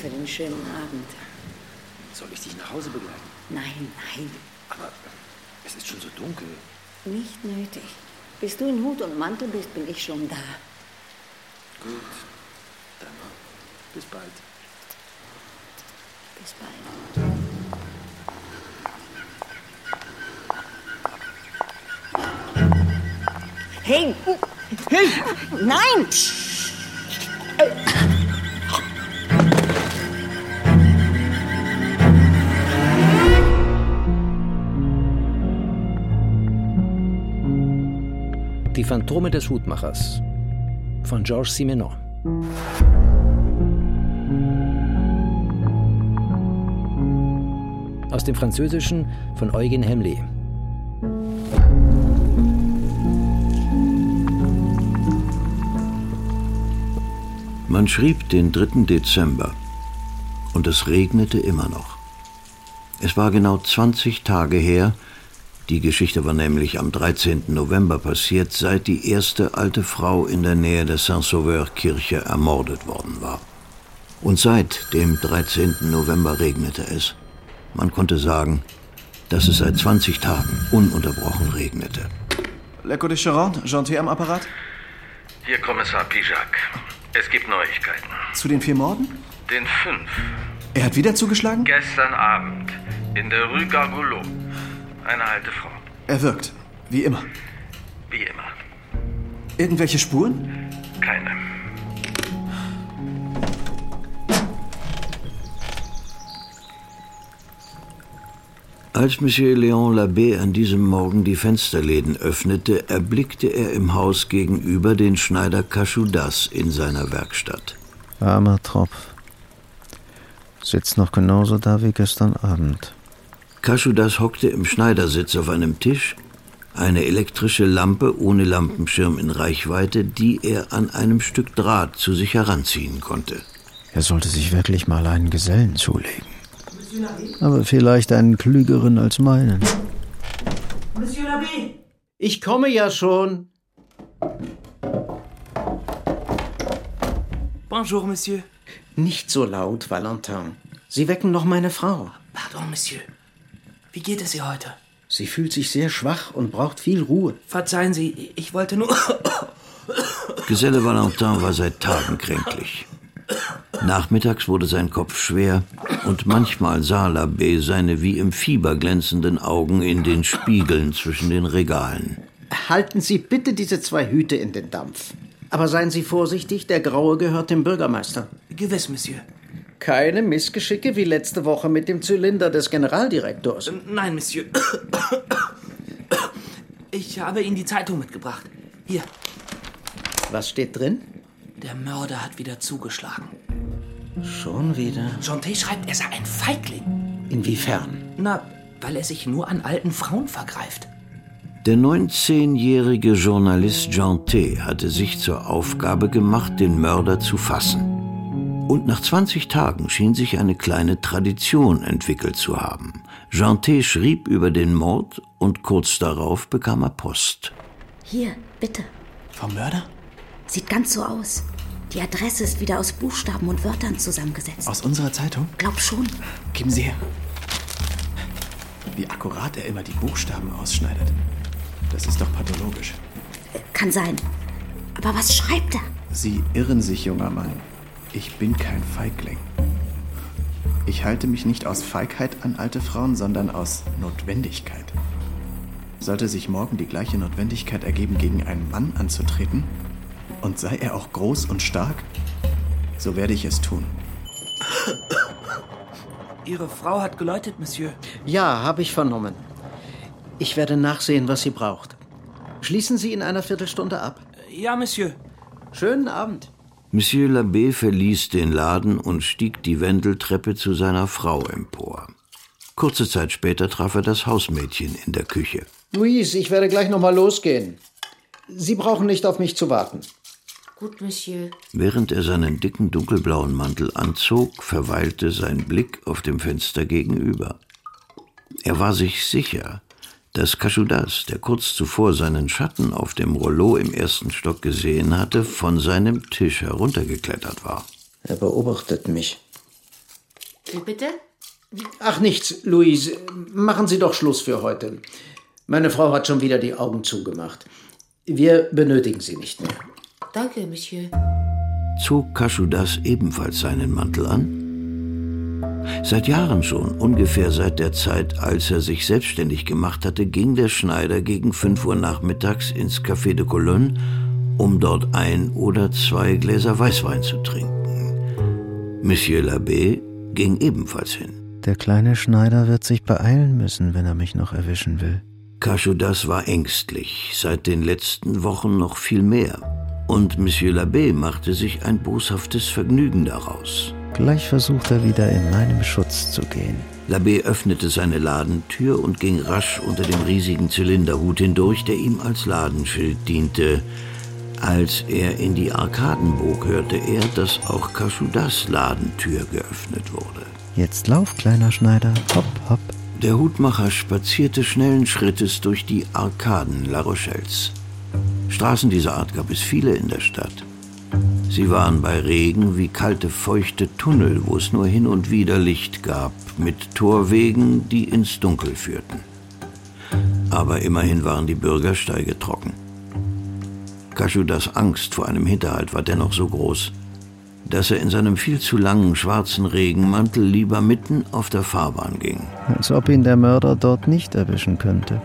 für den schönen Abend. Soll ich dich nach Hause begleiten? Nein. Aber es ist schon so dunkel. Nicht nötig. Bis du in Hut und Mantel bist, bin ich schon da. Gut, dann bis bald. Bis bald. Hey! Hey! Nein! Die Phantome des Hutmachers von Georges Simenon. Aus dem Französischen von Eugen Hemley. Man schrieb den 3. Dezember und es regnete immer noch. Es war genau 20 Tage her, die Geschichte war nämlich am 13. November passiert, seit die erste alte Frau in der Nähe der Saint-Sauveur-Kirche ermordet worden war. Und seit dem 13. November regnete es. Man konnte sagen, dass es seit 20 Tagen ununterbrochen regnete. L'Echo de Charente, Janté am Apparat? Hier Kommissar Pijac. Es gibt Neuigkeiten. Zu den 4 Morden? Den 5. Er hat wieder zugeschlagen? Gestern Abend in der Rue Gargoulot. Eine alte Frau. Er wirkt, wie immer. Wie immer. Irgendwelche Spuren? Keine. Als Monsieur Léon Labbé an diesem Morgen die Fensterläden öffnete, erblickte er im Haus gegenüber den Schneider Cachodas in seiner Werkstatt. Armer Tropf. Sitzt noch genauso da wie gestern Abend. Cachodas hockte im Schneidersitz auf einem Tisch, eine elektrische Lampe ohne Lampenschirm in Reichweite, die er an einem Stück Draht zu sich heranziehen konnte. Er sollte sich wirklich mal einen Gesellen zulegen. Aber vielleicht einen klügeren als meinen. Monsieur Labbé! Ich komme ja schon. Bonjour, Monsieur. Nicht so laut, Valentin. Sie wecken noch meine Frau. Pardon, Monsieur. Wie geht es ihr heute? Sie fühlt sich sehr schwach und braucht viel Ruhe. Verzeihen Sie, ich wollte nur... Geselle Valentin war seit Tagen kränklich. Nachmittags wurde sein Kopf schwer und manchmal sah Labbé seine wie im Fieber glänzenden Augen in den Spiegeln zwischen den Regalen. Halten Sie bitte diese 2 Hüte in den Dampf. Aber seien Sie vorsichtig, der Graue gehört dem Bürgermeister. Gewiss, Monsieur. Keine Missgeschicke wie letzte Woche mit dem Zylinder des Generaldirektors. Nein, Monsieur. Ich habe Ihnen die Zeitung mitgebracht. Hier. Was steht drin? Der Mörder hat wieder zugeschlagen. Schon wieder? Janté schreibt, er sei ein Feigling. Inwiefern? Na, weil er sich nur an alten Frauen vergreift. Der 19-jährige Journalist Janté hatte sich zur Aufgabe gemacht, den Mörder zu fassen. Und nach 20 Tagen schien sich eine kleine Tradition entwickelt zu haben. Janté schrieb über den Mord und kurz darauf bekam er Post. Hier, bitte. Vom Mörder? Sieht ganz so aus. Die Adresse ist wieder aus Buchstaben und Wörtern zusammengesetzt. Aus unserer Zeitung? Glaub schon. Geben Sie her. Wie akkurat er immer die Buchstaben ausschneidet. Das ist doch pathologisch. Kann sein. Aber was schreibt er? Sie irren sich, junger Mann. Ich bin kein Feigling. Ich halte mich nicht aus Feigheit an alte Frauen, sondern aus Notwendigkeit. Sollte sich morgen die gleiche Notwendigkeit ergeben, gegen einen Mann anzutreten, und sei er auch groß und stark, so werde ich es tun. Ihre Frau hat geläutet, Monsieur. Ja, habe ich vernommen. Ich werde nachsehen, was sie braucht. Schließen Sie in einer Viertelstunde ab. Ja, Monsieur. Schönen Abend. Monsieur Labbé verließ den Laden und stieg die Wendeltreppe zu seiner Frau empor. Kurze Zeit später traf er das Hausmädchen in der Küche. Louise, ich werde gleich noch mal losgehen. Sie brauchen nicht auf mich zu warten. Gut, Monsieur. Während er seinen dicken dunkelblauen Mantel anzog, verweilte sein Blick auf dem Fenster gegenüber. Er war sich sicher, dass Cachodas, der kurz zuvor seinen Schatten auf dem Rollo im 1. Stock gesehen hatte, von seinem Tisch heruntergeklettert war. Er beobachtet mich. Wie bitte? Ach, nichts, Louise. Machen Sie doch Schluss für heute. Meine Frau hat schon wieder die Augen zugemacht. Wir benötigen Sie nicht mehr. Danke, Monsieur. Zog Kaschudas ebenfalls seinen Mantel an? Seit Jahren schon, ungefähr seit der Zeit, als er sich selbstständig gemacht hatte, ging der Schneider gegen 5 Uhr nachmittags ins Café de Cologne, um dort 1 oder 2 Gläser Weißwein zu trinken. Monsieur l'Abbé ging ebenfalls hin. Der kleine Schneider wird sich beeilen müssen, wenn er mich noch erwischen will. Kaschudas war ängstlich, seit den letzten Wochen noch viel mehr. Und Monsieur l'Abbé machte sich ein boshaftes Vergnügen daraus. Gleich versucht er wieder in meinem Schutz zu gehen. L'Abbé öffnete seine Ladentür und ging rasch unter dem riesigen Zylinderhut hindurch, der ihm als Ladenschild diente. Als er in die Arkaden bog, hörte er, dass auch Kaschudas Ladentür geöffnet wurde. Jetzt lauf, kleiner Schneider, hopp, hopp. Der Hutmacher spazierte schnellen Schrittes durch die Arkaden La Rochelles. Straßen dieser Art gab es viele in der Stadt. Sie waren bei Regen wie kalte, feuchte Tunnel, wo es nur hin und wieder Licht gab, mit Torwegen, die ins Dunkel führten. Aber immerhin waren die Bürgersteige trocken. Kaschudas Angst vor einem Hinterhalt war dennoch so groß, dass er in seinem viel zu langen schwarzen Regenmantel lieber mitten auf der Fahrbahn ging. Als ob ihn der Mörder dort nicht erwischen könnte.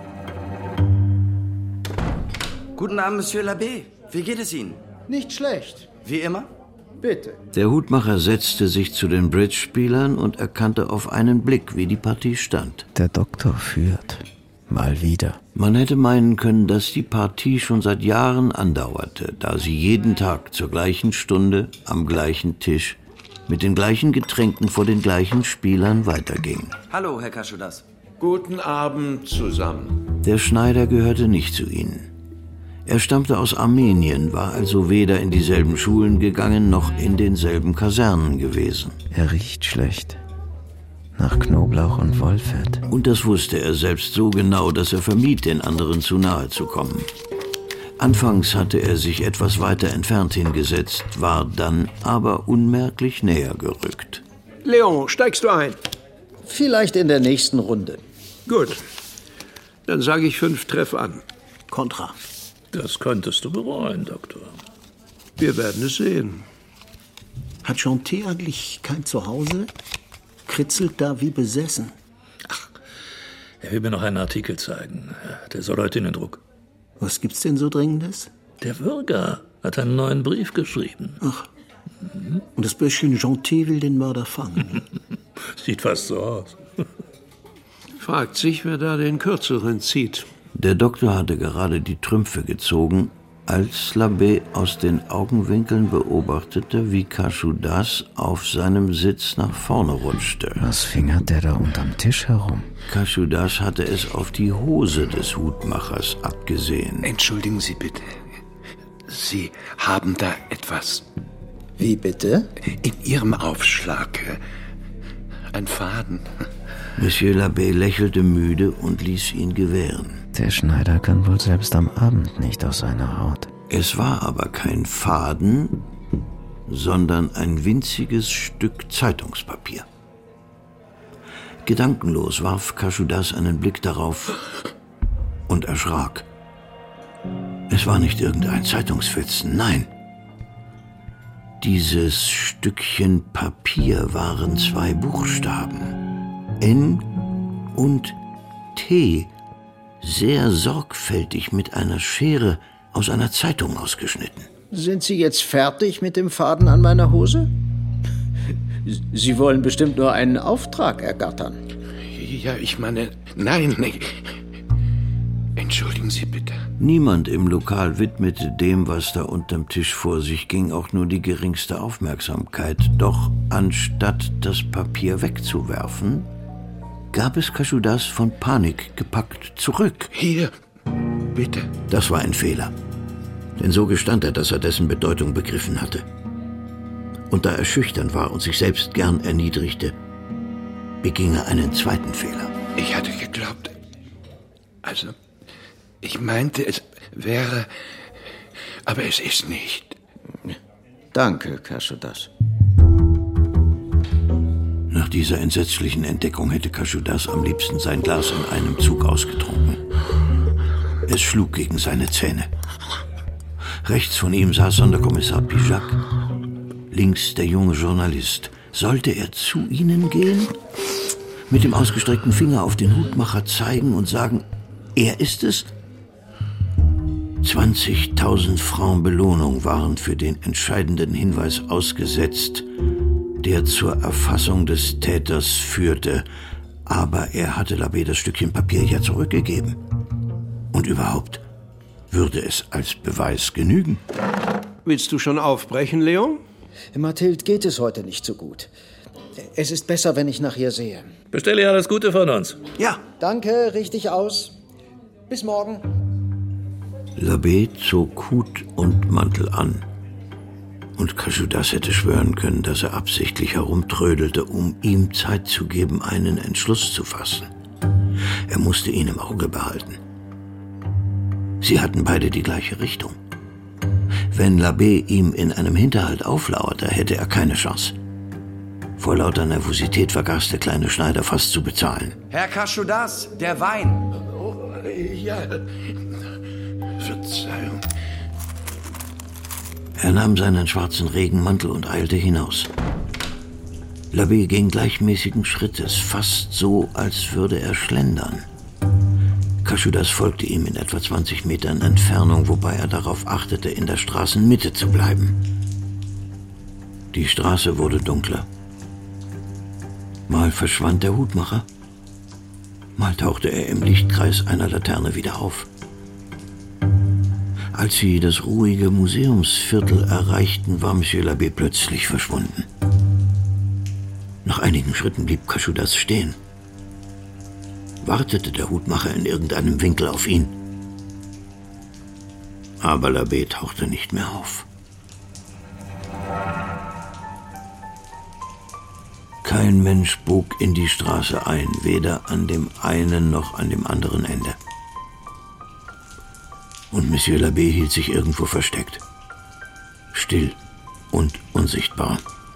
Guten Abend, Monsieur l'Abbé. Wie geht es Ihnen? Nicht schlecht. Wie immer? Bitte. Der Hutmacher setzte sich zu den Bridge-Spielern und erkannte auf einen Blick, wie die Partie stand. Der Doktor führt. Mal wieder. Man hätte meinen können, dass die Partie schon seit Jahren andauerte, da sie jeden Tag zur gleichen Stunde am gleichen Tisch mit den gleichen Getränken vor den gleichen Spielern weiterging. Hallo, Herr Kaschudas. Guten Abend zusammen. Der Schneider gehörte nicht zu ihnen. Er stammte aus Armenien, war also weder in dieselben Schulen gegangen, noch in denselben Kasernen gewesen. Er riecht schlecht. Nach Knoblauch und Wollfett. Und das wusste er selbst so genau, dass er vermied, den anderen zu nahe zu kommen. Anfangs hatte er sich etwas weiter entfernt hingesetzt, war dann aber unmerklich näher gerückt. Leon, steigst du ein? Vielleicht in der nächsten Runde. Gut. Dann sage ich 5 Treff an. Kontra. Das könntest du bereuen, Doktor. Wir werden es sehen. Hat Jean-T eigentlich kein Zuhause? Kritzelt da wie besessen. Ach, er will mir noch einen Artikel zeigen. Der soll heute in den Druck. Was gibt's denn so Dringendes? Der Würger hat einen neuen Brief geschrieben. Ach, und das Bürschchen Jean-T will den Mörder fangen. Sieht fast so aus. Fragt sich, wer da den Kürzeren zieht. Der Doktor hatte gerade die Trümpfe gezogen, als l'Abbé aus den Augenwinkeln beobachtete, wie Kaschudas auf seinem Sitz nach vorne rutschte. Was fingert der da unterm Tisch herum? Kaschudas hatte es auf die Hose des Hutmachers abgesehen. Entschuldigen Sie bitte. Sie haben da etwas. Wie bitte? In Ihrem Aufschlag. Ein Faden. Monsieur l'Abbé lächelte müde und ließ ihn gewähren. Der Schneider kann wohl selbst am Abend nicht aus seiner Haut. Es war aber kein Faden, sondern ein winziges Stück Zeitungspapier. Gedankenlos warf Kaschudas einen Blick darauf und erschrak. Es war nicht irgendein Zeitungsfetzen, nein. Dieses Stückchen Papier waren 2 Buchstaben. N und T, sehr sorgfältig mit einer Schere aus einer Zeitung ausgeschnitten. Sind Sie jetzt fertig mit dem Faden an meiner Hose? Sie wollen bestimmt nur einen Auftrag ergattern. Ja, ich meine, nein. Entschuldigen Sie bitte. Niemand im Lokal widmete dem, was da unterm Tisch vor sich ging, auch nur die geringste Aufmerksamkeit. Doch anstatt das Papier wegzuwerfen, gab es Kaschudas von Panik gepackt zurück. Hier, bitte. Das war ein Fehler. Denn so gestand er, dass er dessen Bedeutung begriffen hatte. Und da er schüchtern war und sich selbst gern erniedrigte, beging er einen zweiten Fehler. Ich hatte geglaubt, ich meinte, es wäre, aber es ist nicht. Danke, Kaschudas. Nach dieser entsetzlichen Entdeckung hätte Cachudas am liebsten sein Glas in einem Zug ausgetrunken. Es schlug gegen seine Zähne. Rechts von ihm saß Sonderkommissar Pijac, links der junge Journalist. Sollte er zu ihnen gehen? Mit dem ausgestreckten Finger auf den Hutmacher zeigen und sagen, er ist es? 20.000 Francs Belohnung waren für den entscheidenden Hinweis ausgesetzt, der zur Erfassung des Täters führte. Aber er hatte Labbé das Stückchen Papier ja zurückgegeben. Und überhaupt, würde es als Beweis genügen? Willst du schon aufbrechen, Leon? Mathilde geht es heute nicht so gut. Es ist besser, wenn ich nach ihr sehe. Bestelle ihr alles Gute von uns. Ja. Danke, richtig aus. Bis morgen. Labbé zog Hut und Mantel an. Und Cachudas hätte schwören können, dass er absichtlich herumtrödelte, um ihm Zeit zu geben, einen Entschluss zu fassen. Er musste ihn im Auge behalten. Sie hatten beide die gleiche Richtung. Wenn Labbé ihm in einem Hinterhalt auflauerte, hätte er keine Chance. Vor lauter Nervosität vergaß der kleine Schneider fast zu bezahlen. Herr Cachudas, der Wein. Oh, ja. Verzeihung. Er nahm seinen schwarzen Regenmantel und eilte hinaus. Labbé ging gleichmäßigen Schrittes, fast so, als würde er schlendern. Cachudas folgte ihm in etwa 20 Metern Entfernung, wobei er darauf achtete, in der Straßenmitte zu bleiben. Die Straße wurde dunkler. Mal verschwand der Hutmacher, mal tauchte er im Lichtkreis einer Laterne wieder auf. Als sie das ruhige Museumsviertel erreichten, war Monsieur Labbé plötzlich verschwunden. Nach einigen Schritten blieb Cachudas stehen. Wartete der Hutmacher in irgendeinem Winkel auf ihn. Aber Labbé tauchte nicht mehr auf. Kein Mensch bog in die Straße ein, weder an dem einen noch an dem anderen Ende. Und Monsieur Labbé hielt sich irgendwo versteckt. Still und unsichtbar.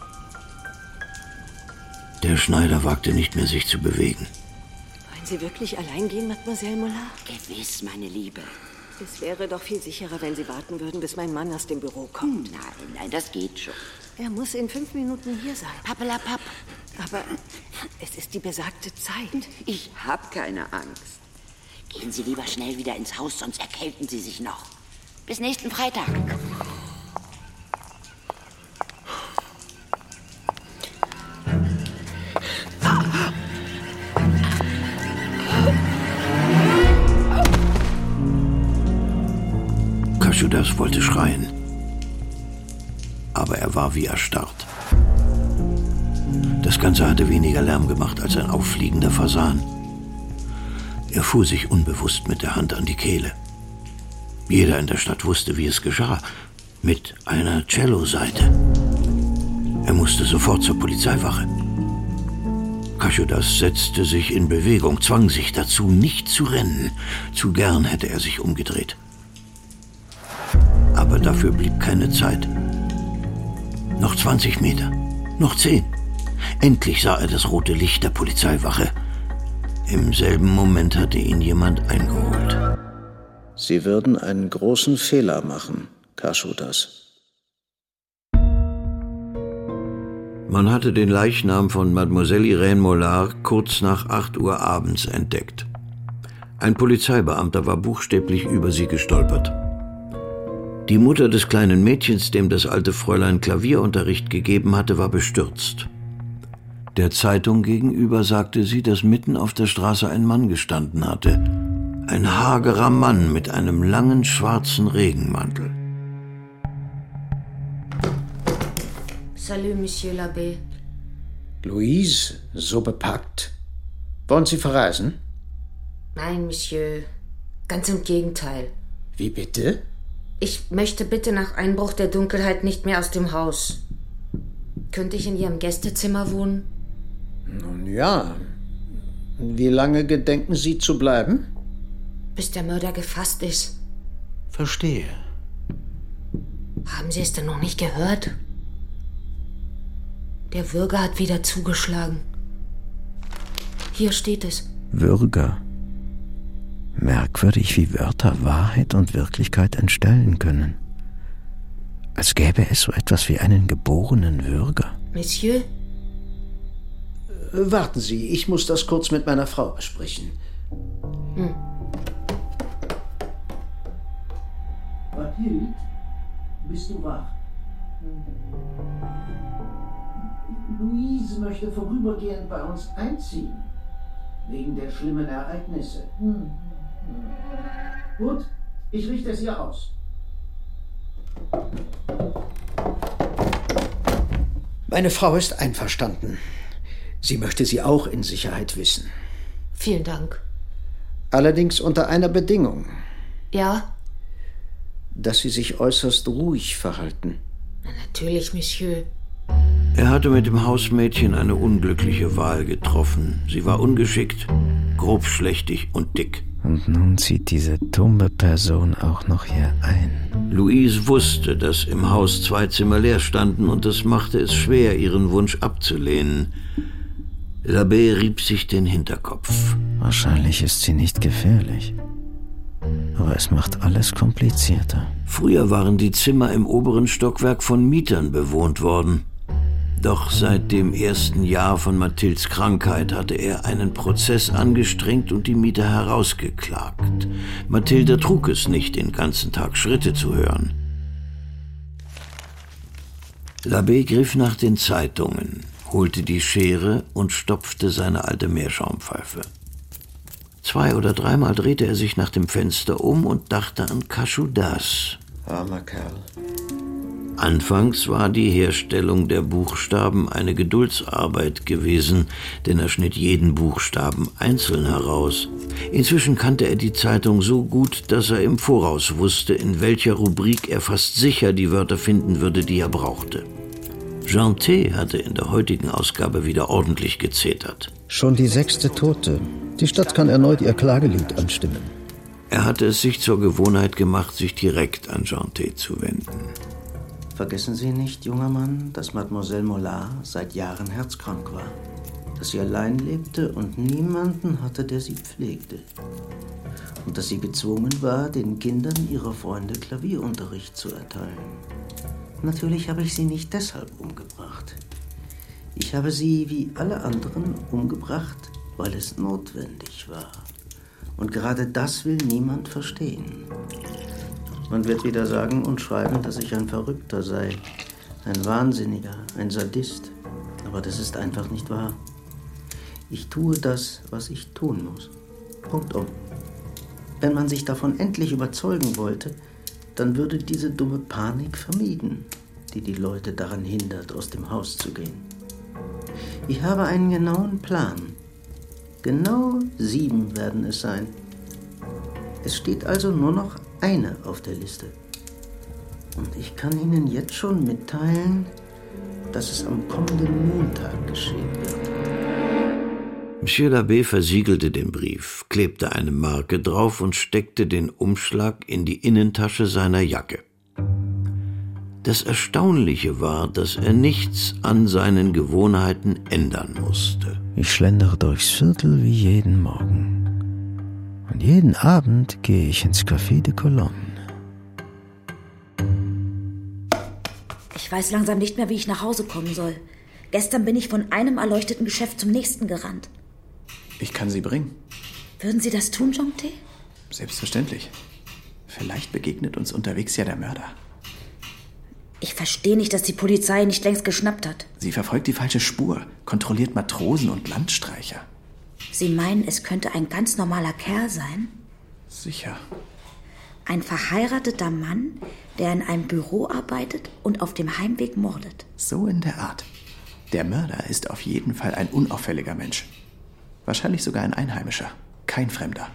Der Schneider wagte nicht mehr, sich zu bewegen. Wollen Sie wirklich allein gehen, Mademoiselle Mollard? Gewiss, meine Liebe. Es wäre doch viel sicherer, wenn Sie warten würden, bis mein Mann aus dem Büro kommt. Nein, das geht schon. Er muss in 5 Minuten hier sein. Pappelapapp. Aber es ist die besagte Zeit. Ich hab keine Angst. Gehen Sie lieber schnell wieder ins Haus, sonst erkälten Sie sich noch. Bis nächsten Freitag. Cachudas wollte schreien, aber er war wie erstarrt. Das Ganze hatte weniger Lärm gemacht als ein auffliegender Fasan. Er fuhr sich unbewusst mit der Hand an die Kehle. Jeder in der Stadt wusste, wie es geschah, mit einer Cellosaite. Er musste sofort zur Polizeiwache. Cachudas setzte sich in Bewegung, zwang sich dazu, nicht zu rennen. Zu gern hätte er sich umgedreht. Aber dafür blieb keine Zeit. Noch 20 Meter, noch 10. Endlich sah er das rote Licht der Polizeiwache. Im selben Moment hatte ihn jemand eingeholt. Sie würden einen großen Fehler machen, Cachudas. Man hatte den Leichnam von Mademoiselle Irène Mollard kurz nach 8 Uhr abends entdeckt. Ein Polizeibeamter war buchstäblich über sie gestolpert. Die Mutter des kleinen Mädchens, dem das alte Fräulein Klavierunterricht gegeben hatte, war bestürzt. Der Zeitung gegenüber sagte sie, dass mitten auf der Straße ein Mann gestanden hatte. Ein hagerer Mann mit einem langen schwarzen Regenmantel. Salut, Monsieur Labbé. Louise, so bepackt. Wollen Sie verreisen? Nein, Monsieur. Ganz im Gegenteil. Wie bitte? Ich möchte bitte nach Einbruch der Dunkelheit nicht mehr aus dem Haus. Könnte ich in Ihrem Gästezimmer wohnen? Nun ja. Wie lange gedenken Sie zu bleiben? Bis der Mörder gefasst ist. Verstehe. Haben Sie es denn noch nicht gehört? Der Würger hat wieder zugeschlagen. Hier steht es. Würger. Merkwürdig, wie Wörter Wahrheit und Wirklichkeit entstellen können. Als gäbe es so etwas wie einen geborenen Würger. Monsieur? Warten Sie, ich muss das kurz mit meiner Frau besprechen. Mathilde, bist du wach? Louise möchte vorübergehend bei uns einziehen. Wegen der schlimmen Ereignisse. Gut, ich richte es ihr aus. Meine Frau ist einverstanden. Sie möchte Sie auch in Sicherheit wissen. Vielen Dank. Allerdings unter einer Bedingung. Ja? Dass Sie sich äußerst ruhig verhalten. Natürlich, Monsieur. Er hatte mit dem Hausmädchen eine unglückliche Wahl getroffen. Sie war ungeschickt, grobschlächtig und dick. Und nun zieht diese dumme Person auch noch hier ein. Louise wusste, dass im Haus 2 Zimmer leer standen und es machte es schwer, ihren Wunsch abzulehnen. L'Abbé rieb sich den Hinterkopf. Wahrscheinlich ist sie nicht gefährlich. Aber es macht alles komplizierter. Früher waren die Zimmer im oberen Stockwerk von Mietern bewohnt worden. Doch seit dem ersten Jahr von Mathildes Krankheit hatte er einen Prozess angestrengt und die Mieter herausgeklagt. Mathilde trug es nicht, den ganzen Tag Schritte zu hören. L'Abbé griff nach den Zeitungen, holte die Schere und stopfte seine alte Meerschaumpfeife. 2- oder 3-mal drehte er sich nach dem Fenster um und dachte an Cachodas. Armer Kerl. Anfangs war die Herstellung der Buchstaben eine Geduldsarbeit gewesen, denn er schnitt jeden Buchstaben einzeln heraus. Inzwischen kannte er die Zeitung so gut, dass er im Voraus wusste, in welcher Rubrik er fast sicher die Wörter finden würde, die er brauchte. Jeantet hatte in der heutigen Ausgabe wieder ordentlich gezetert. Schon die 6. Tote. Die Stadt kann erneut ihr Klagelied anstimmen. Er hatte es sich zur Gewohnheit gemacht, sich direkt an Jeantet zu wenden. Vergessen Sie nicht, junger Mann, dass Mademoiselle Mollard seit Jahren herzkrank war. Dass sie allein lebte und niemanden hatte, der sie pflegte. Und dass sie gezwungen war, den Kindern ihrer Freunde Klavierunterricht zu erteilen. Natürlich habe ich sie nicht deshalb umgebracht. Ich habe sie, wie alle anderen, umgebracht, weil es notwendig war. Und gerade das will niemand verstehen. Man wird wieder sagen und schreiben, dass ich ein Verrückter sei, ein Wahnsinniger, ein Sadist. Aber das ist einfach nicht wahr. Ich tue das, was ich tun muss. Punktum. Wenn man sich davon endlich überzeugen wollte, dann würde diese dumme Panik vermieden, die die Leute daran hindert, aus dem Haus zu gehen. Ich habe einen genauen Plan. Genau 7 werden es sein. Es steht also nur noch eine auf der Liste. Und ich kann Ihnen jetzt schon mitteilen, dass es am kommenden Montag geschehen wird. Monsieur l'Abbé versiegelte den Brief, klebte eine Marke drauf und steckte den Umschlag in die Innentasche seiner Jacke. Das Erstaunliche war, dass er nichts an seinen Gewohnheiten ändern musste. Ich schlendere durchs Viertel wie jeden Morgen. Und jeden Abend gehe ich ins Café de Colonne. Ich weiß langsam nicht mehr, wie ich nach Hause kommen soll. Gestern bin ich von einem erleuchteten Geschäft zum nächsten gerannt. Ich kann Sie bringen. Würden Sie das tun, Jeantet? Selbstverständlich. Vielleicht begegnet uns unterwegs ja der Mörder. Ich verstehe nicht, dass die Polizei nicht längst geschnappt hat. Sie verfolgt die falsche Spur, kontrolliert Matrosen und Landstreicher. Sie meinen, es könnte ein ganz normaler Kerl sein? Sicher. Ein verheirateter Mann, der in einem Büro arbeitet und auf dem Heimweg mordet. So in der Art. Der Mörder ist auf jeden Fall ein unauffälliger Mensch. Wahrscheinlich sogar ein Einheimischer, kein Fremder.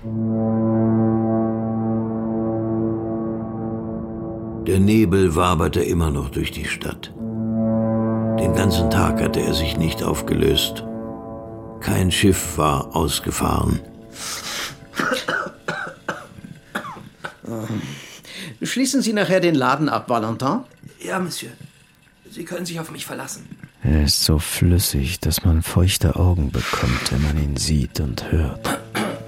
Der Nebel waberte immer noch durch die Stadt. Den ganzen Tag hatte er sich nicht aufgelöst. Kein Schiff war ausgefahren. Schließen Sie nachher den Laden ab, Valentin? Ja, Monsieur. Sie können sich auf mich verlassen. Er ist so flüssig, dass man feuchte Augen bekommt, wenn man ihn sieht und hört.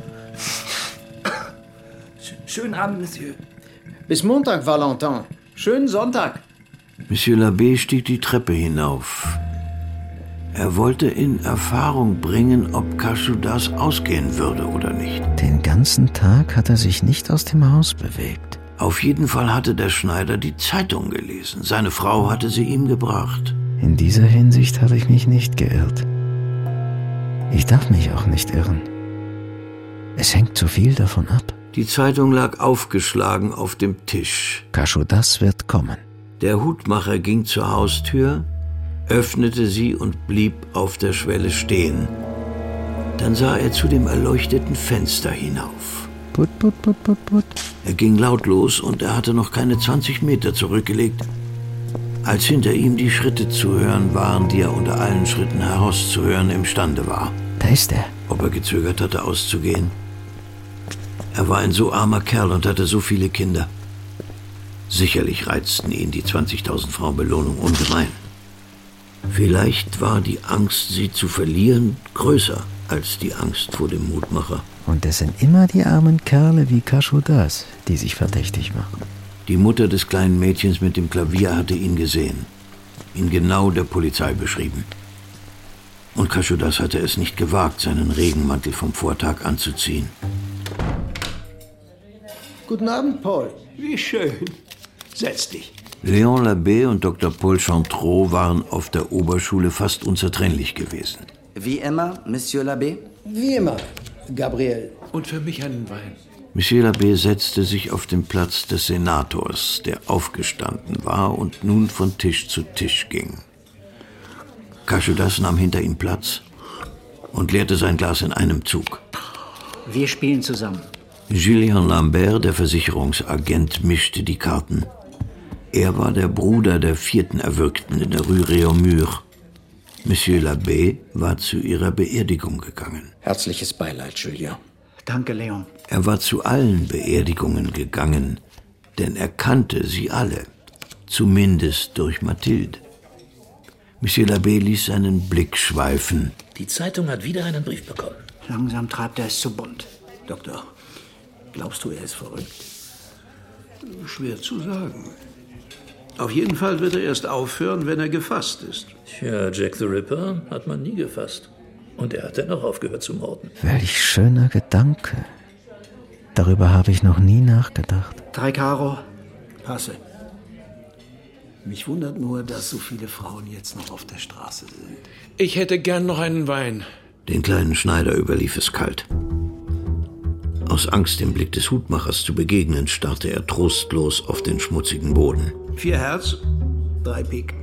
Schönen Abend, Monsieur. Bis Montag, Valentin. Schönen Sonntag. Monsieur l'Abbé stieg die Treppe hinauf. Er wollte in Erfahrung bringen, ob Cachodas ausgehen würde oder nicht. Den ganzen Tag hat er sich nicht aus dem Haus bewegt. Auf jeden Fall hatte der Schneider die Zeitung gelesen. Seine Frau hatte sie ihm gebracht. In dieser Hinsicht habe ich mich nicht geirrt. Ich darf mich auch nicht irren. Es hängt zu viel davon ab. Die Zeitung lag aufgeschlagen auf dem Tisch. Cachodas wird kommen. Der Hutmacher ging zur Haustür, öffnete sie und blieb auf der Schwelle stehen. Dann sah er zu dem erleuchteten Fenster hinauf. Put, put, put, put, put. Er ging lautlos und er hatte noch keine 20 Meter zurückgelegt, als hinter ihm die Schritte zu hören waren, die er unter allen Schritten herauszuhören imstande war. Da ist er. Ob er gezögert hatte, auszugehen? Er war ein so armer Kerl und hatte so viele Kinder. Sicherlich reizten ihn die 20.000 Francs Belohnung ungemein. Vielleicht war die Angst, sie zu verlieren, größer als die Angst vor dem Mutmacher. Und es sind immer die armen Kerle wie Cachodas, die sich verdächtig machen. Die Mutter des kleinen Mädchens mit dem Klavier hatte ihn gesehen, ihn genau der Polizei beschrieben. Und Cachodas hatte es nicht gewagt, seinen Regenmantel vom Vortag anzuziehen. Guten Abend, Paul. Wie schön. Setz dich. Léon l'Abbé und Dr. Paul Chantreau waren auf der Oberschule fast unzertrennlich gewesen. Wie immer, Monsieur l'Abbé? Wie immer, Gabriel. Und für mich einen Wein. Monsieur l'Abbé setzte sich auf den Platz des Senators, der aufgestanden war und nun von Tisch zu Tisch ging. Cachodas nahm hinter ihm Platz und leerte sein Glas in einem Zug. Wir spielen zusammen. Julien Lambert, der Versicherungsagent, mischte die Karten. Er war der Bruder der 4. Erwürgten in der Rue Réaumur. Monsieur l'Abbé war zu ihrer Beerdigung gegangen. Herzliches Beileid, Julien. Danke, Leon. Er war zu allen Beerdigungen gegangen, denn er kannte sie alle, zumindest durch Mathilde. Monsieur l'Abbé ließ seinen Blick schweifen. Die Zeitung hat wieder einen Brief bekommen. Langsam treibt er es zu bunt. Doktor, glaubst du, er ist verrückt? Schwer zu sagen. Auf jeden Fall wird er erst aufhören, wenn er gefasst ist. Tja, Jack the Ripper hat man nie gefasst. Und er hat dennoch aufgehört zu morden. Welch schöner Gedanke. Darüber habe ich noch nie nachgedacht. 3 Karo. Passe. Mich wundert nur, dass so viele Frauen jetzt noch auf der Straße sind. Ich hätte gern noch einen Wein. Den kleinen Schneider überlief es kalt. Aus Angst, dem Blick des Hutmachers zu begegnen, starrte er trostlos auf den schmutzigen Boden. 4 Herz, 3 Pik.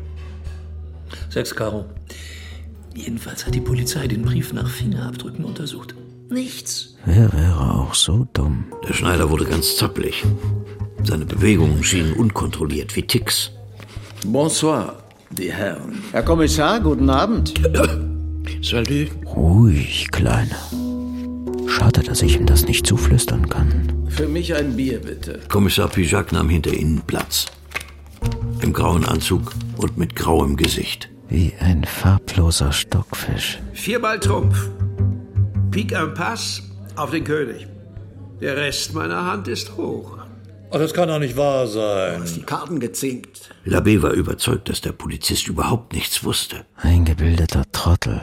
6 Karo. Jedenfalls hat die Polizei den Brief nach Fingerabdrücken untersucht. Nichts. Wer wäre auch so dumm? Der Schneider wurde ganz zappelig. Seine Bewegungen schienen unkontrolliert wie Ticks. Bonsoir, die Herren. Herr Kommissar, guten Abend. Salut. Ruhig, Kleiner. Schade, dass ich ihm das nicht zuflüstern kann. Für mich ein Bier, bitte. Kommissar Pijac nahm hinter ihnen Platz. Im grauen Anzug und mit grauem Gesicht. Wie ein farbloser Stockfisch. 4-mal Trumpf. Pik am Pass auf den König. Der Rest meiner Hand ist hoch. Oh, das kann doch nicht wahr sein. Du hast die Karten gezinkt. L'Abbé war überzeugt, dass der Polizist überhaupt nichts wusste. Eingebildeter Trottel.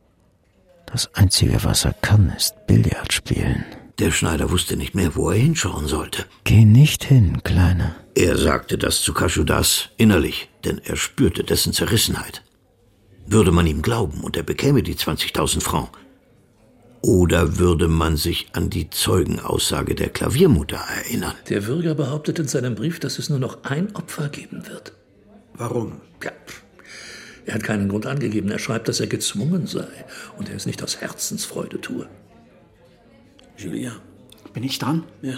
Das Einzige, was er kann, ist Billard spielen. Der Schneider wusste nicht mehr, wo er hinschauen sollte. Geh nicht hin, Kleiner. Er sagte das zu Cachodas innerlich, denn er spürte dessen Zerrissenheit. Würde man ihm glauben und er bekäme die 20.000 Francs? Oder würde man sich an die Zeugenaussage der Klaviermutter erinnern? Der Würger behauptet in seinem Brief, dass es nur noch ein Opfer geben wird. Warum? Ja, er hat keinen Grund angegeben. Er schreibt, dass er gezwungen sei und er es nicht aus Herzensfreude tue. Julien. Bin ich dran? Ja.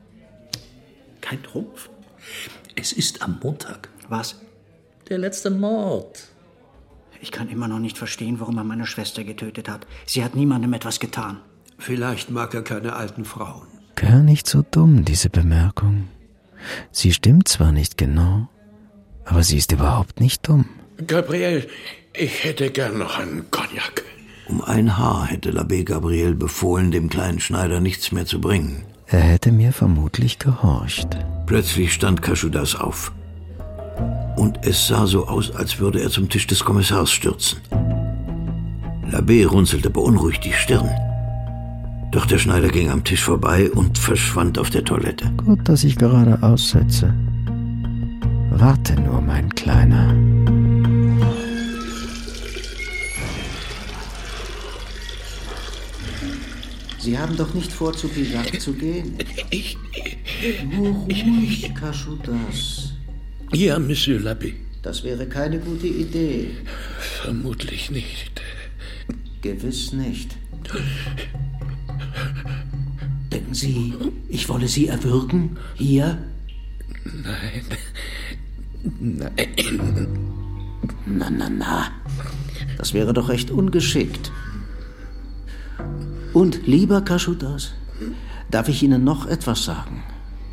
Kein Trumpf? Es ist am Montag. Was? Der letzte Mord. Ich kann immer noch nicht verstehen, warum er meine Schwester getötet hat. Sie hat niemandem etwas getan. Vielleicht mag er keine alten Frauen. Gar nicht so dumm, diese Bemerkung. Sie stimmt zwar nicht genau, aber sie ist überhaupt nicht dumm. Gabriel, Ich hätte gern noch einen Cognac. Um ein Haar hätte L'Abbé Gabriel befohlen, dem kleinen Schneider nichts mehr zu bringen. Er hätte mir vermutlich gehorcht. Plötzlich stand Cachudas auf. Und es sah so aus, als würde er zum Tisch des Kommissars stürzen. L'Abbé runzelte beunruhigt die Stirn. Doch der Schneider ging am Tisch vorbei und verschwand auf der Toilette. Gut, dass ich gerade aussetze. Warte nur, mein Kleiner. Sie haben doch nicht vor, zu Pigalle zu gehen. Ruhig, Cachudas. Ja, Monsieur l'Abbé. Das wäre keine gute Idee. Vermutlich nicht. Gewiss nicht. Denken Sie, ich wolle Sie erwürgen? Hier? Nein. Na. Das wäre doch recht ungeschickt. Und, lieber Cachudas, darf ich Ihnen noch etwas sagen?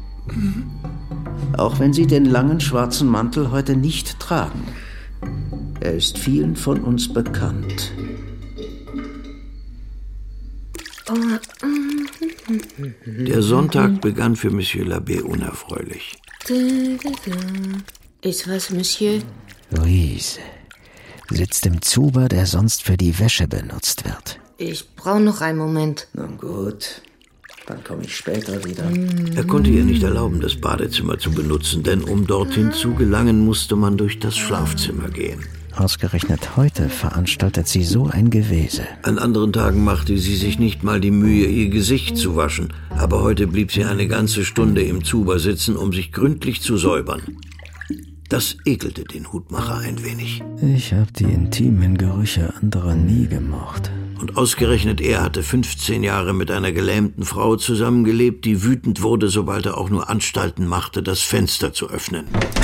Auch wenn Sie den langen schwarzen Mantel heute nicht tragen, er ist vielen von uns bekannt. Der Sonntag begann für Monsieur l'Abbé unerfreulich. Ist was, Monsieur? Louise sitzt im Zuber, der sonst für die Wäsche benutzt wird. Ich brauche noch einen Moment. Na gut, dann komme ich später wieder. Er konnte ihr nicht erlauben, das Badezimmer zu benutzen, denn um dorthin zu gelangen, musste man durch das Schlafzimmer gehen. Ausgerechnet heute veranstaltet sie so ein Gewese. An anderen Tagen machte sie sich nicht mal die Mühe, ihr Gesicht zu waschen. Aber heute blieb sie eine ganze Stunde im Zuber sitzen, um sich gründlich zu säubern. Das ekelte den Hutmacher ein wenig. Ich habe die intimen Gerüche anderer nie gemocht. Und ausgerechnet er hatte 15 Jahre mit einer gelähmten Frau zusammengelebt, die wütend wurde, sobald er auch nur Anstalten machte, das Fenster zu öffnen.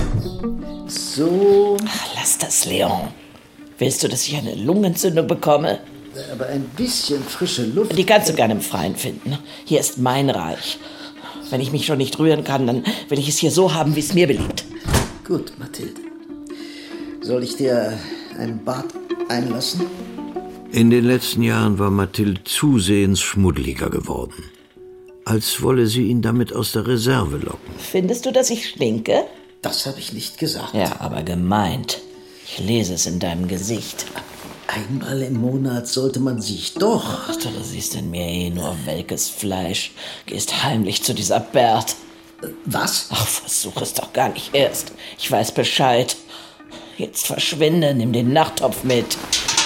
So. Ach, lass das, Leon. Willst du, dass ich eine Lungenentzündung bekomme? Aber ein bisschen frische Luft. Die kannst du gerne im Freien finden. Hier ist mein Reich. Wenn ich mich schon nicht rühren kann, dann will ich es hier so haben, wie es mir beliebt. Gut, Mathilde. Soll ich dir ein Bad einlassen? In den letzten Jahren war Mathilde zusehends schmuddeliger geworden. Als wolle sie ihn damit aus der Reserve locken. Findest du, dass ich stinke? Das habe ich nicht gesagt. Ja, aber gemeint. Ich lese es in deinem Gesicht. Einmal im Monat sollte man sich doch... Ach, du siehst in mir eh nur welkes Fleisch. Gehst heimlich zu dieser Bert. Was? Ach, versuch es doch gar nicht erst. Ich weiß Bescheid. Jetzt verschwinde, nimm den Nachttopf mit.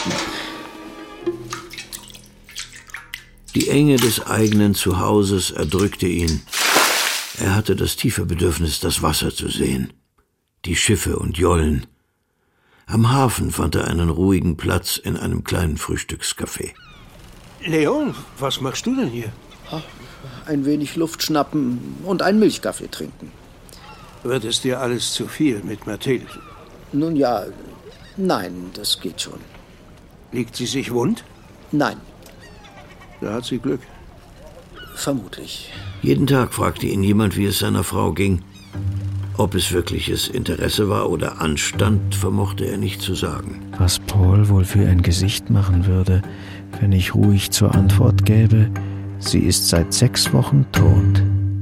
Die Enge des eigenen Zuhauses erdrückte ihn. Er hatte das tiefe Bedürfnis, das Wasser zu sehen. Die Schiffe und Jollen. Am Hafen fand er einen ruhigen Platz in einem kleinen Frühstückscafé. Leon, was machst du denn hier? Ein wenig Luft schnappen und einen Milchkaffee trinken. Wird es dir alles zu viel mit Mathilde? Nun ja, nein, das geht schon. Liegt sie sich wund? Nein. Da hat sie Glück. Vermutlich. Jeden Tag fragte ihn jemand, wie es seiner Frau ging. Ob es wirkliches Interesse war oder Anstand, vermochte er nicht zu sagen. Was Paul wohl für ein Gesicht machen würde, wenn ich ruhig zur Antwort gäbe, sie ist seit 6 Wochen tot.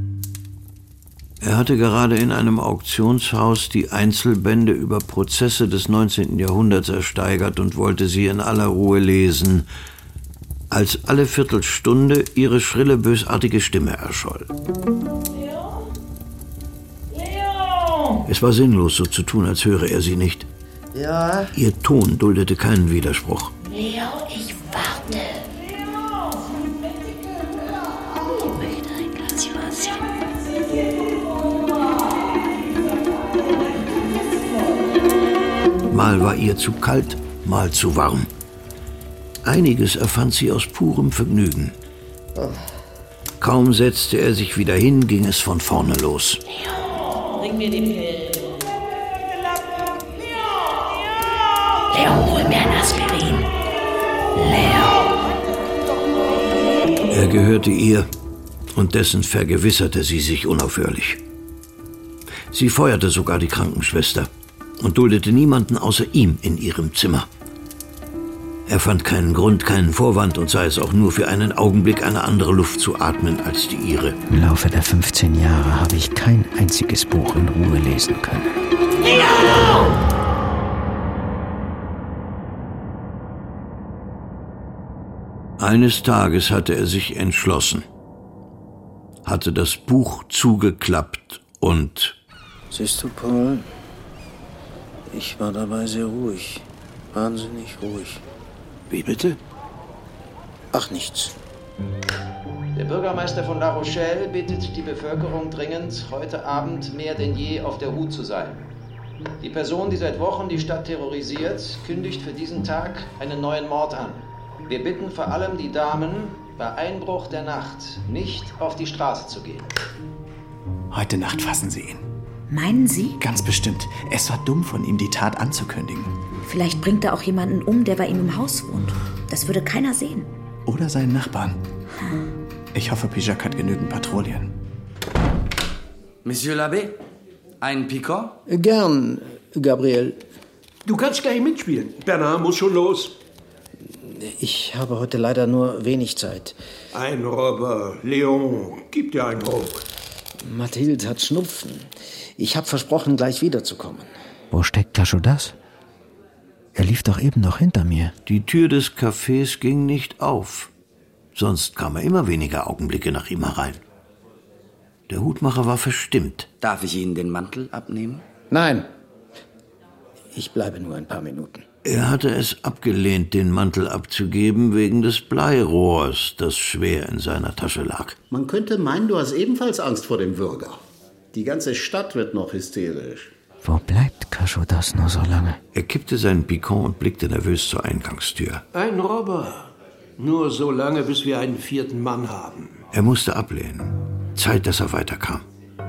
Er hatte gerade in einem Auktionshaus die Einzelbände über Prozesse des 19. Jahrhunderts ersteigert und wollte sie in aller Ruhe lesen, als alle Viertelstunde ihre schrille, bösartige Stimme erscholl. Es war sinnlos, so zu tun, als höre er sie nicht. Ja? Ihr Ton duldete keinen Widerspruch. Leo, ich warte. Ich möchte ein Glas Wasser. Mal war ihr zu kalt, mal zu warm. Einiges erfand sie aus purem Vergnügen. Kaum setzte er sich wieder hin, ging es von vorne los. Bring mir die Pillen. Leo, hol mir ein Aspirin. Leo. Er gehörte ihr, und dessen vergewisserte sie sich unaufhörlich. Sie feuerte sogar die Krankenschwester und duldete niemanden außer ihm in ihrem Zimmer. Er fand keinen Grund, keinen Vorwand und sei es auch nur für einen Augenblick eine andere Luft zu atmen als die ihre. Im Laufe der 15 Jahre habe ich kein einziges Buch in Ruhe lesen können. Eines Tages hatte er sich entschlossen, hatte das Buch zugeklappt und... Siehst du, Paul, ich war dabei sehr ruhig, wahnsinnig ruhig. Wie bitte? Ach, nichts. Der Bürgermeister von La Rochelle bittet die Bevölkerung dringend, heute Abend mehr denn je auf der Hut zu sein. Die Person, die seit Wochen die Stadt terrorisiert, kündigt für diesen Tag einen neuen Mord an. Wir bitten vor allem die Damen, bei Einbruch der Nacht nicht auf die Straße zu gehen. Heute Nacht fassen Sie ihn. Meinen Sie? Ganz bestimmt. Es war dumm von ihm, die Tat anzukündigen. Vielleicht bringt er auch jemanden um, der bei ihm im Haus wohnt. Das würde keiner sehen. Oder seinen Nachbarn. Ich hoffe, Pijac hat genügend Patrouillen. Monsieur l'Abbé, ein Picot? Gern, Gabriel. Du kannst gleich mitspielen. Bernard muss schon los. Ich habe heute leider nur wenig Zeit. Ein Robber, Leon, gib dir einen Ruck. Mathilde hat Schnupfen. Ich habe versprochen, gleich wiederzukommen. Wo steckt Cachodas? Er lief doch eben noch hinter mir. Die Tür des Cafés ging nicht auf. Sonst kam er immer weniger Augenblicke nach ihm herein. Der Hutmacher war verstimmt. Darf ich Ihnen den Mantel abnehmen? Nein. Ich bleibe nur ein paar Minuten. Er hatte es abgelehnt, den Mantel abzugeben, wegen des Bleirohrs, das schwer in seiner Tasche lag. Man könnte meinen, du hast ebenfalls Angst vor dem Würger. Die ganze Stadt wird noch hysterisch. Wo bleibt Cachodas nur so lange? Er kippte seinen Picon und blickte nervös zur Eingangstür. Ein Robber. Nur so lange, bis wir einen 4. Mann haben. Er musste ablehnen. Zeit, dass er weiterkam.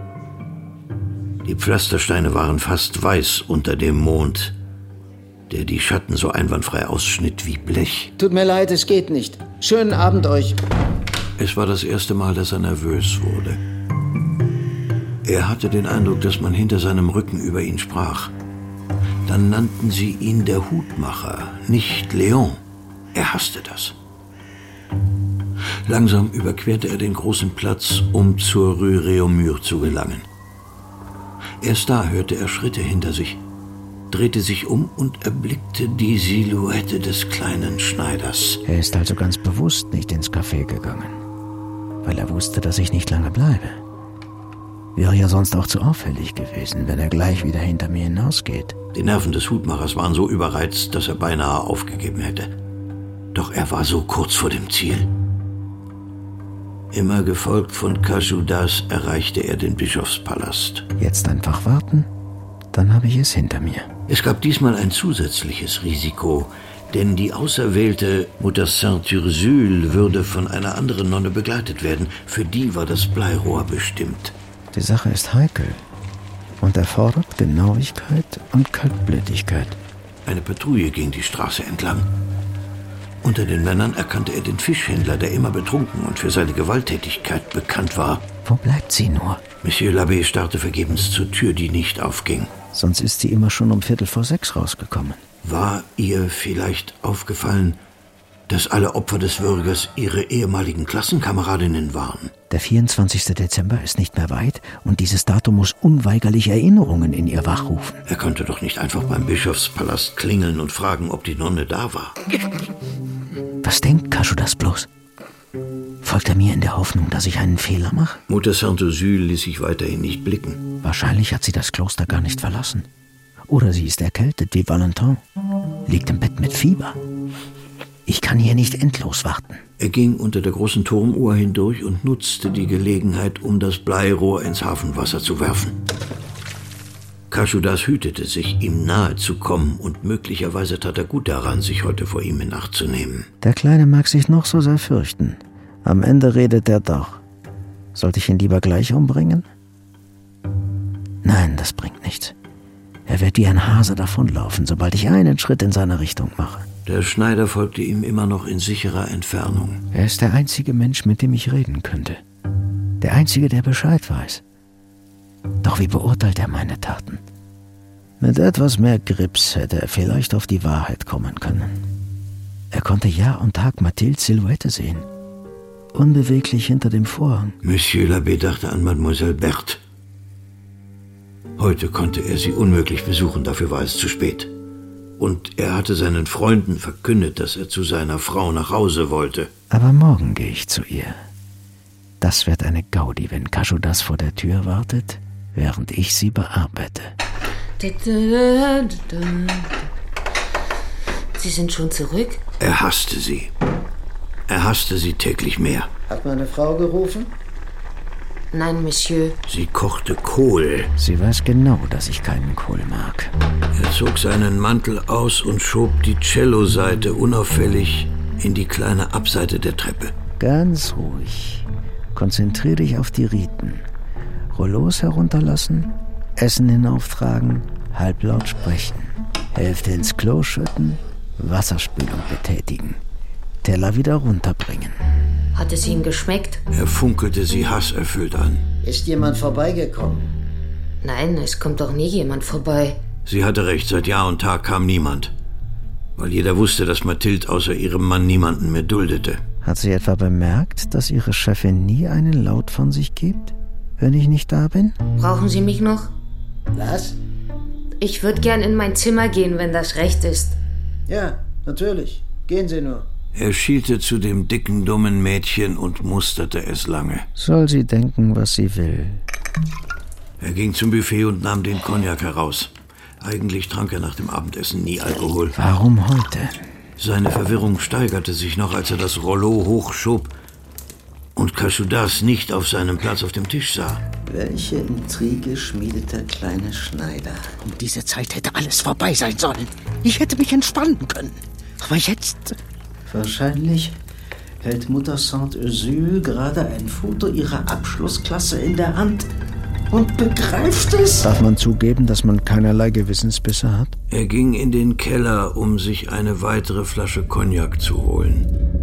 Die Pflastersteine waren fast weiß unter dem Mond, der die Schatten so einwandfrei ausschnitt wie Blech. Tut mir leid, es geht nicht. Schönen Abend euch. Es war das erste Mal, dass er nervös wurde. Er hatte den Eindruck, dass man hinter seinem Rücken über ihn sprach. Dann nannten sie ihn der Hutmacher, nicht Leon. Er hasste das. Langsam überquerte er den großen Platz, um zur Rue Réaumur zu gelangen. Erst da hörte er Schritte hinter sich, drehte sich um und erblickte die Silhouette des kleinen Schneiders. Er ist also ganz bewusst nicht ins Café gegangen, weil er wusste, dass ich nicht lange bleibe. Wäre ja sonst auch zu auffällig gewesen, wenn er gleich wieder hinter mir hinausgeht. Die Nerven des Hutmachers waren so überreizt, dass er beinahe aufgegeben hätte. Doch er war so kurz vor dem Ziel. Immer gefolgt von Cachodas erreichte er den Bischofspalast. Jetzt einfach warten, dann habe ich es hinter mir. Es gab diesmal ein zusätzliches Risiko, denn die auserwählte Mutter Sainte-Ursule würde von einer anderen Nonne begleitet werden. Für die war das Bleirohr bestimmt. Die Sache ist heikel und erfordert Genauigkeit und Kaltblütigkeit. Eine Patrouille ging die Straße entlang. Unter den Männern erkannte er den Fischhändler, der immer betrunken und für seine Gewalttätigkeit bekannt war. Wo bleibt sie nur? Monsieur l'Abbé starrte vergebens zur Tür, die nicht aufging. Sonst ist sie immer schon um 5:45 rausgekommen. War ihr vielleicht aufgefallen, dass alle Opfer des Würgers ihre ehemaligen Klassenkameradinnen waren? Der 24. Dezember ist nicht mehr weit und dieses Datum muss unweigerlich Erinnerungen in ihr wachrufen. Er konnte doch nicht einfach beim Bischofspalast klingeln und fragen, ob die Nonne da war. Was denkt Cachodas bloß? Folgt er mir in der Hoffnung, dass ich einen Fehler mache? Mutter Sainte-Ursule ließ sich weiterhin nicht blicken. Wahrscheinlich hat sie das Kloster gar nicht verlassen. Oder sie ist erkältet wie Valentin, liegt im Bett mit Fieber. Ich kann hier nicht endlos warten. Er ging unter der großen Turmuhr hindurch und nutzte die Gelegenheit, um das Bleirohr ins Hafenwasser zu werfen. Cachodas hütete sich, ihm nahe zu kommen, und möglicherweise tat er gut daran, sich heute vor ihm in Acht zu nehmen. Der Kleine mag sich noch so sehr fürchten. Am Ende redet er doch. Sollte ich ihn lieber gleich umbringen? Nein, das bringt nichts. Er wird wie ein Hase davonlaufen, sobald ich einen Schritt in seine Richtung mache. Der Schneider folgte ihm immer noch in sicherer Entfernung. Er ist der einzige Mensch, mit dem ich reden könnte. Der einzige, der Bescheid weiß. Doch wie beurteilt er meine Taten? Mit etwas mehr Grips hätte er vielleicht auf die Wahrheit kommen können. Er konnte Jahr und Tag Mathildes Silhouette sehen. Unbeweglich hinter dem Vorhang. Monsieur l'Abbé dachte an Mademoiselle Berthe. Heute konnte er sie unmöglich besuchen, dafür war es zu spät. Und er hatte seinen Freunden verkündet, dass er zu seiner Frau nach Hause wollte. Aber morgen gehe ich zu ihr. Das wird eine Gaudi, wenn Kaschudas vor der Tür wartet, während ich sie bearbeite. Sie sind schon zurück? Er hasste sie. Er hasste sie täglich mehr. Hat meine Frau gerufen? Nein, Monsieur. Sie kochte Kohl. Sie weiß genau, dass ich keinen Kohl mag. Er zog seinen Mantel aus und schob die Celloseite unauffällig in die kleine Abseite der Treppe. Ganz ruhig. Konzentrier dich auf die Riten. Rollos herunterlassen, Essen hinauftragen, halblaut sprechen. Hälfte ins Klo schütten, Wasserspülung betätigen. Teller wieder runterbringen. Hat es Ihnen geschmeckt? Er funkelte sie hasserfüllt an. Ist jemand vorbeigekommen? Nein, es kommt doch nie jemand vorbei. Sie hatte recht, seit Jahr und Tag kam niemand. Weil jeder wusste, dass Mathilde außer ihrem Mann niemanden mehr duldete. Hat sie etwa bemerkt, dass ihre Chefin nie einen Laut von sich gibt, wenn ich nicht da bin? Brauchen Sie mich noch? Was? Ich würde gern in mein Zimmer gehen, wenn das recht ist. Ja, natürlich. Gehen Sie nur. Er schielte zu dem dicken, dummen Mädchen und musterte es lange. Soll sie denken, was sie will. Er ging zum Buffet und nahm den Cognac heraus. Eigentlich trank er nach dem Abendessen nie Alkohol. Warum heute? Seine Verwirrung steigerte sich noch, als er das Rollo hochschob und Kaschudas nicht auf seinem Platz auf dem Tisch sah. Welche Intrige schmiedet der kleine Schneider? Um diese Zeit hätte alles vorbei sein sollen. Ich hätte mich entspannen können. Aber jetzt... Wahrscheinlich hält Mutter Sainte-Ursule gerade ein Foto ihrer Abschlussklasse in der Hand und begreift es. Darf man zugeben, dass man keinerlei Gewissensbisse hat? Er ging in den Keller, um sich eine weitere Flasche Cognac zu holen.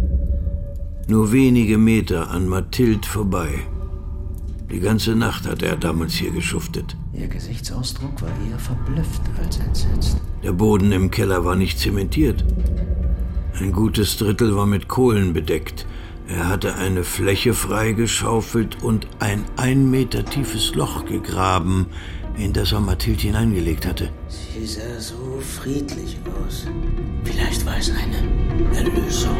Nur wenige Meter an Mathilde vorbei. Die ganze Nacht hatte er damals hier geschuftet. Ihr Gesichtsausdruck war eher verblüfft als entsetzt. Der Boden im Keller war nicht zementiert. Ein gutes Drittel war mit Kohlen bedeckt. Er hatte eine Fläche freigeschaufelt und ein 1 Meter tiefes Loch gegraben, in das er Mathilde hineingelegt hatte. Sie sah so friedlich aus. Vielleicht war es eine Erlösung.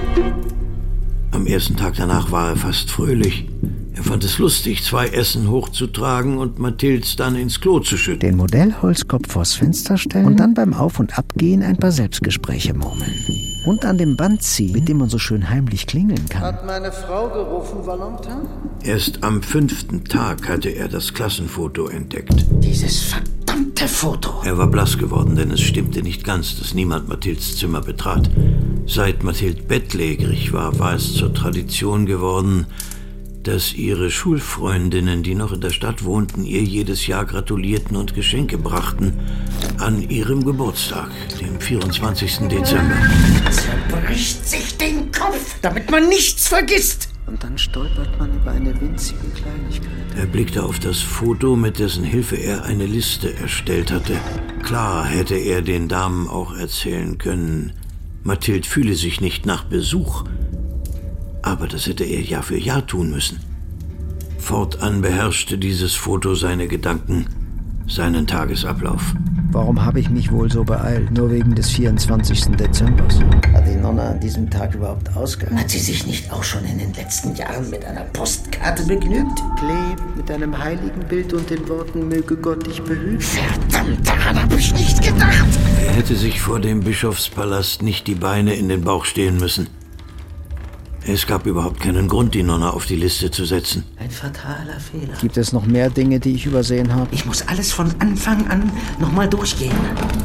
Am ersten Tag danach war er fast fröhlich. Er fand es lustig, 2 Essen hochzutragen und Mathildes dann ins Klo zu schütten. Den Modellholzkopf vors Fenster stellen und dann beim Auf- und Abgehen ein paar Selbstgespräche murmeln. Und an dem Band ziehen, mit dem man so schön heimlich klingeln kann. Hat meine Frau gerufen, Valentin? Erst am 5. Tag hatte er das Klassenfoto entdeckt. Dieses verdammte Foto. Er war blass geworden, denn es stimmte nicht ganz, dass niemand Mathildes Zimmer betrat. Seit Mathilde bettlägerig war, war es zur Tradition geworden, dass ihre Schulfreundinnen, die noch in der Stadt wohnten, ihr jedes Jahr gratulierten und Geschenke brachten an ihrem Geburtstag, dem 24. Dezember. Zerbricht sich den Kopf, damit man nichts vergisst. Und dann stolpert man über eine winzige Kleinigkeit. Er blickte auf das Foto, mit dessen Hilfe er eine Liste erstellt hatte. Klar hätte er den Damen auch erzählen können, Mathilde fühle sich nicht nach Besuch. Aber das hätte er Jahr für Jahr tun müssen. Fortan beherrschte dieses Foto seine Gedanken, seinen Tagesablauf. Warum habe ich mich wohl so beeilt? Nur wegen des 24. Dezembers. Hat die Nonna an diesem Tag überhaupt ausgehalten? Hat sie sich nicht auch schon in den letzten Jahren mit einer Postkarte begnügt? Klebt mit einem Heiligenbild und den Worten, möge Gott dich behüten. Verdammt, daran habe ich nicht gedacht. Er hätte sich vor dem Bischofspalast nicht die Beine in den Bauch stehen müssen. Es gab überhaupt keinen Grund, die Nonna auf die Liste zu setzen. Ein fataler Fehler. Gibt es noch mehr Dinge, die ich übersehen habe? Ich muss alles von Anfang an nochmal durchgehen.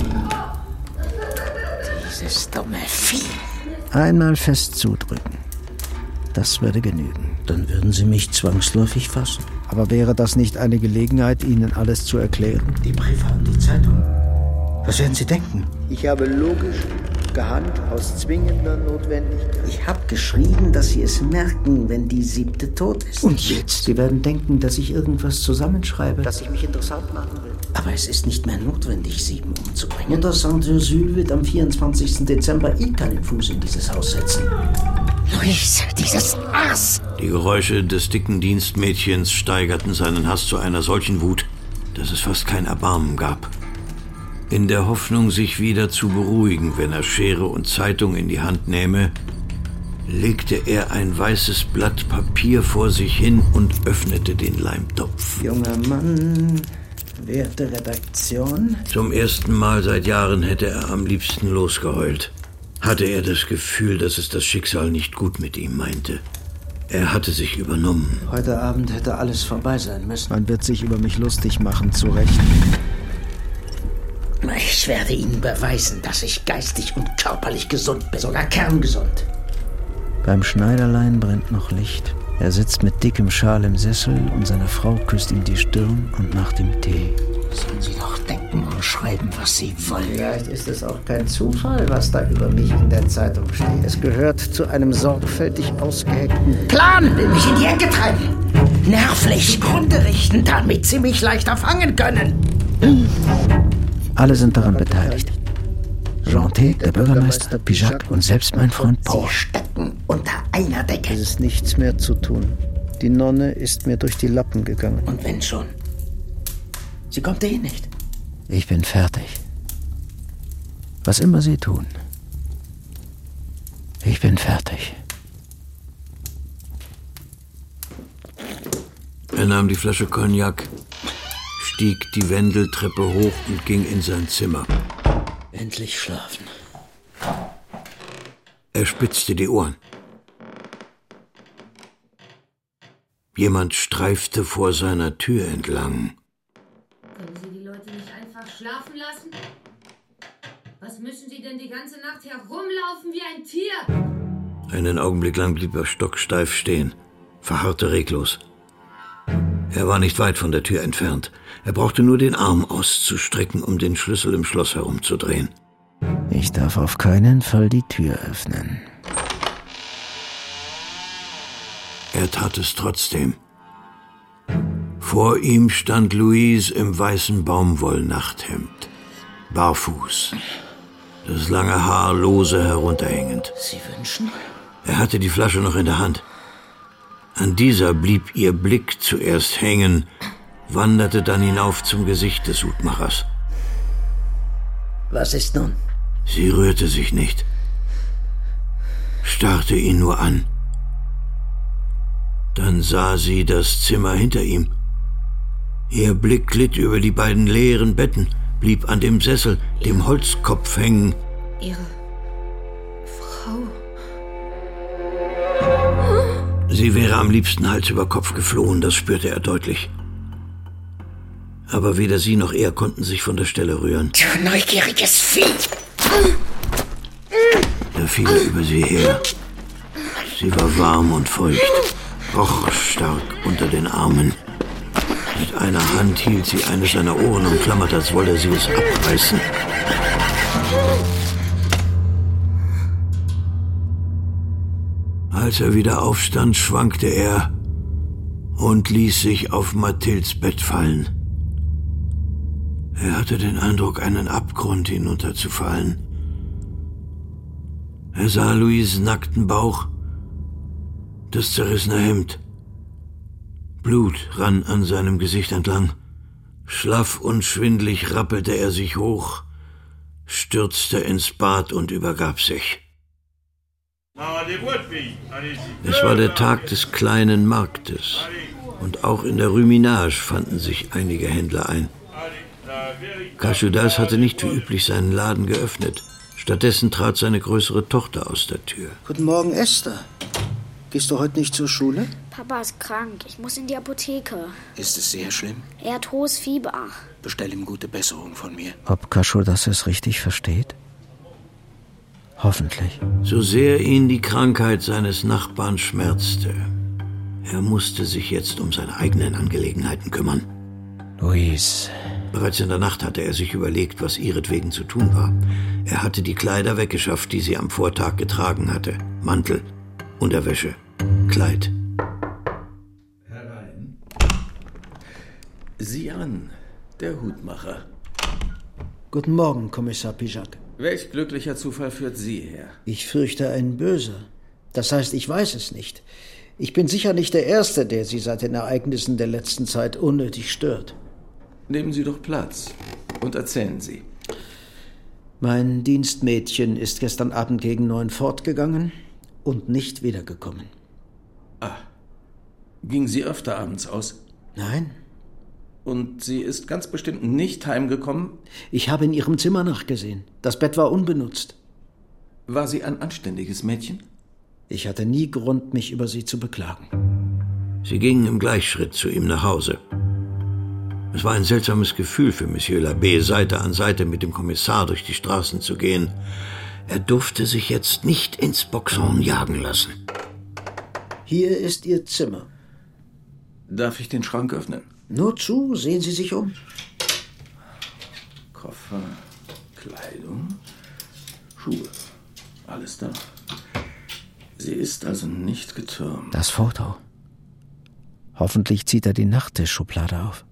Dieses dumme Vieh. Einmal fest zudrücken. Das würde genügen. Dann würden Sie mich zwangsläufig fassen. Aber wäre das nicht eine Gelegenheit, Ihnen alles zu erklären? Die Briefe an die Zeitung. Was werden Sie denken? Ich habe logisch gehandelt aus zwingender Notwendigkeit. Ich habe geschrieben, dass Sie es merken, wenn die 7. tot ist. Und jetzt? Sie werden denken, dass ich irgendwas zusammenschreibe, dass ich mich interessant machen will. Aber es ist nicht mehr notwendig, 7 umzubringen. Mutter Saint-Ursule wird am 24. Dezember keinen Fuß in dieses Haus setzen. Louise, dieses Aas! Die Geräusche des dicken Dienstmädchens steigerten seinen Hass zu einer solchen Wut, dass es fast kein Erbarmen gab. In der Hoffnung, sich wieder zu beruhigen, wenn er Schere und Zeitung in die Hand nähme, legte er ein weißes Blatt Papier vor sich hin und öffnete den Leimtopf. Junger Mann, werte Redaktion. Zum ersten Mal seit Jahren hätte er am liebsten losgeheult. Hatte er das Gefühl, dass es das Schicksal nicht gut mit ihm meinte. Er hatte sich übernommen. Heute Abend hätte alles vorbei sein müssen. Man wird sich über mich lustig machen, zu Recht. Ich werde Ihnen beweisen, dass ich geistig und körperlich gesund bin. Sogar kerngesund. Beim Schneiderlein brennt noch Licht. Er sitzt mit dickem Schal im Sessel und seine Frau küsst ihm die Stirn und macht ihm Tee. Sollen Sie doch denken und schreiben, was Sie wollen. Vielleicht ist es auch kein Zufall, was da über mich in der Zeitung steht. Es gehört zu einem sorgfältig ausgeheckten Plan, will mich in die Ecke treiben. Nervlich Grunde richten, damit Sie mich leichter fangen können. Alle sind daran beteiligt. Jean-T, der Bürgermeister, Pijac und selbst mein Freund Paul. Sie stecken unter einer Decke. Es ist nichts mehr zu tun. Die Nonne ist mir durch die Lappen gegangen. Und wenn schon? Sie kommt nicht. Ich bin fertig. Was immer Sie tun. Ich bin fertig. Er nahm die Flasche Cognac, stieg die Wendeltreppe hoch und ging in sein Zimmer. Endlich schlafen. Er spitzte die Ohren. Jemand streifte vor seiner Tür entlang. Können Sie die Leute nicht einfach schlafen lassen? Was müssen Sie denn die ganze Nacht herumlaufen wie ein Tier? Einen Augenblick lang blieb er stocksteif stehen, verharrte reglos. Er war nicht weit von der Tür entfernt. Er brauchte nur den Arm auszustrecken, um den Schlüssel im Schloss herumzudrehen. Ich darf auf keinen Fall die Tür öffnen. Er tat es trotzdem. Vor ihm stand Louise im weißen Baumwollnachthemd, barfuß, das lange Haar lose herunterhängend. Sie wünschen? Er hatte die Flasche noch in der Hand. An dieser blieb ihr Blick zuerst hängen, wanderte dann hinauf zum Gesicht des Hutmachers. Was ist nun? Sie rührte sich nicht, starrte ihn nur an. Dann sah sie das Zimmer hinter ihm. Ihr Blick glitt über die beiden leeren Betten, blieb an dem Sessel, dem Holzkopf hängen. Ihre Frau. Sie wäre am liebsten Hals über Kopf geflohen, das spürte er deutlich. Aber weder sie noch er konnten sich von der Stelle rühren. Du neugieriges Vieh! Da fiel er über sie her. Sie war warm und feucht, roch stark unter den Armen. Mit einer Hand hielt sie eines seiner Ohren umklammert, als wolle sie es abreißen. Als er wieder aufstand, schwankte er und ließ sich auf Mathildes Bett fallen. Er hatte den Eindruck, einen Abgrund hinunterzufallen. Er sah Louises nackten Bauch, das zerrissene Hemd. Blut rann an seinem Gesicht entlang. Schlaff und schwindlig rappelte er sich hoch, stürzte ins Bad und übergab sich. Es war der Tag des kleinen Marktes, und auch in der Rue Minage fanden sich einige Händler ein. Cachodas hatte nicht wie üblich seinen Laden geöffnet. Stattdessen trat seine größere Tochter aus der Tür. Guten Morgen, Esther. Gehst du heute nicht zur Schule? Papa ist krank. Ich muss in die Apotheke. Ist es sehr schlimm? Er hat hohes Fieber. Bestell ihm gute Besserung von mir. Ob Cachodas es richtig versteht? Hoffentlich. So sehr ihn die Krankheit seines Nachbarn schmerzte, er musste sich jetzt um seine eigenen Angelegenheiten kümmern. Louise. Bereits in der Nacht hatte er sich überlegt, was ihretwegen zu tun war. Er hatte die Kleider weggeschafft, die sie am Vortag getragen hatte. Mantel, Unterwäsche, Kleid. Herein. Sieh an. Der Hutmacher. Guten Morgen, Kommissar Pijak. Welch glücklicher Zufall führt Sie her? Ich fürchte ein böser. Das heißt, ich weiß es nicht. Ich bin sicher nicht der Erste, der Sie seit den Ereignissen der letzten Zeit unnötig stört. Nehmen Sie doch Platz und erzählen Sie. Mein Dienstmädchen ist gestern Abend gegen 9 fortgegangen und nicht wiedergekommen. Ah, ging sie öfter abends aus? Nein. Und sie ist ganz bestimmt nicht heimgekommen? Ich habe in ihrem Zimmer nachgesehen. Das Bett war unbenutzt. War sie ein anständiges Mädchen? Ich hatte nie Grund, mich über sie zu beklagen. Sie gingen im Gleichschritt zu ihm nach Hause. Es war ein seltsames Gefühl für Monsieur Labbé, Seite an Seite mit dem Kommissar durch die Straßen zu gehen. Er durfte sich jetzt nicht ins Boxhorn jagen lassen. Hier ist Ihr Zimmer. Darf ich den Schrank öffnen? Nur zu, sehen Sie sich um. Koffer, Kleidung, Schuhe, alles da. Sie ist also nicht getürmt. Das Foto. Hoffentlich zieht er die Nachttischschublade auf.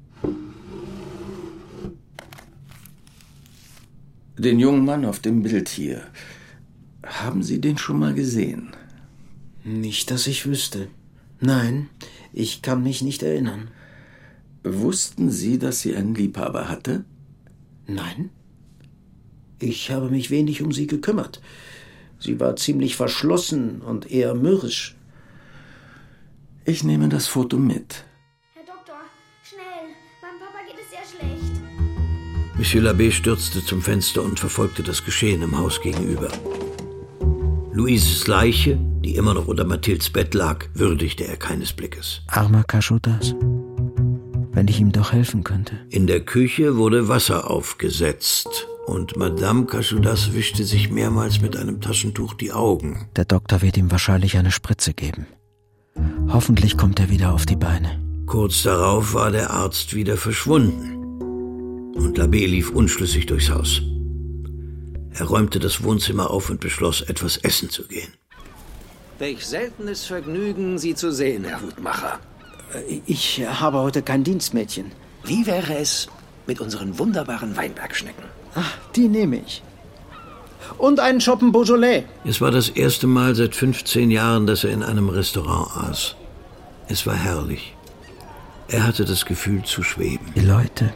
Den jungen Mann auf dem Bild hier. Haben Sie den schon mal gesehen? Nicht, dass ich wüsste. Nein, ich kann mich nicht erinnern. Wussten Sie, dass sie einen Liebhaber hatte? Nein. Ich habe mich wenig um sie gekümmert. Sie war ziemlich verschlossen und eher mürrisch. Ich nehme das Foto mit. Herr Doktor, schnell. Meinem Papa geht es sehr schlecht. Monsieur Labbé stürzte zum Fenster und verfolgte das Geschehen im Haus gegenüber. Louises Leiche, die immer noch unter Mathildes Bett lag, würdigte er keines Blickes. Armer Cachotas. Wenn ich ihm doch helfen könnte. In der Küche wurde Wasser aufgesetzt und Madame Cachotas wischte sich mehrmals mit einem Taschentuch die Augen. Der Doktor wird ihm wahrscheinlich eine Spritze geben. Hoffentlich kommt er wieder auf die Beine. Kurz darauf war der Arzt wieder verschwunden und Labbé lief unschlüssig durchs Haus. Er räumte das Wohnzimmer auf und beschloss, etwas essen zu gehen. Welch seltenes Vergnügen, Sie zu sehen, Herr Hutmacher. Ich habe heute kein Dienstmädchen. Wie wäre es mit unseren wunderbaren Weinbergschnecken? Ach, die nehme ich. Und einen Schoppen Beaujolais. Es war das erste Mal seit 15 Jahren, dass er in einem Restaurant aß. Es war herrlich. Er hatte das Gefühl zu schweben. Die Leute.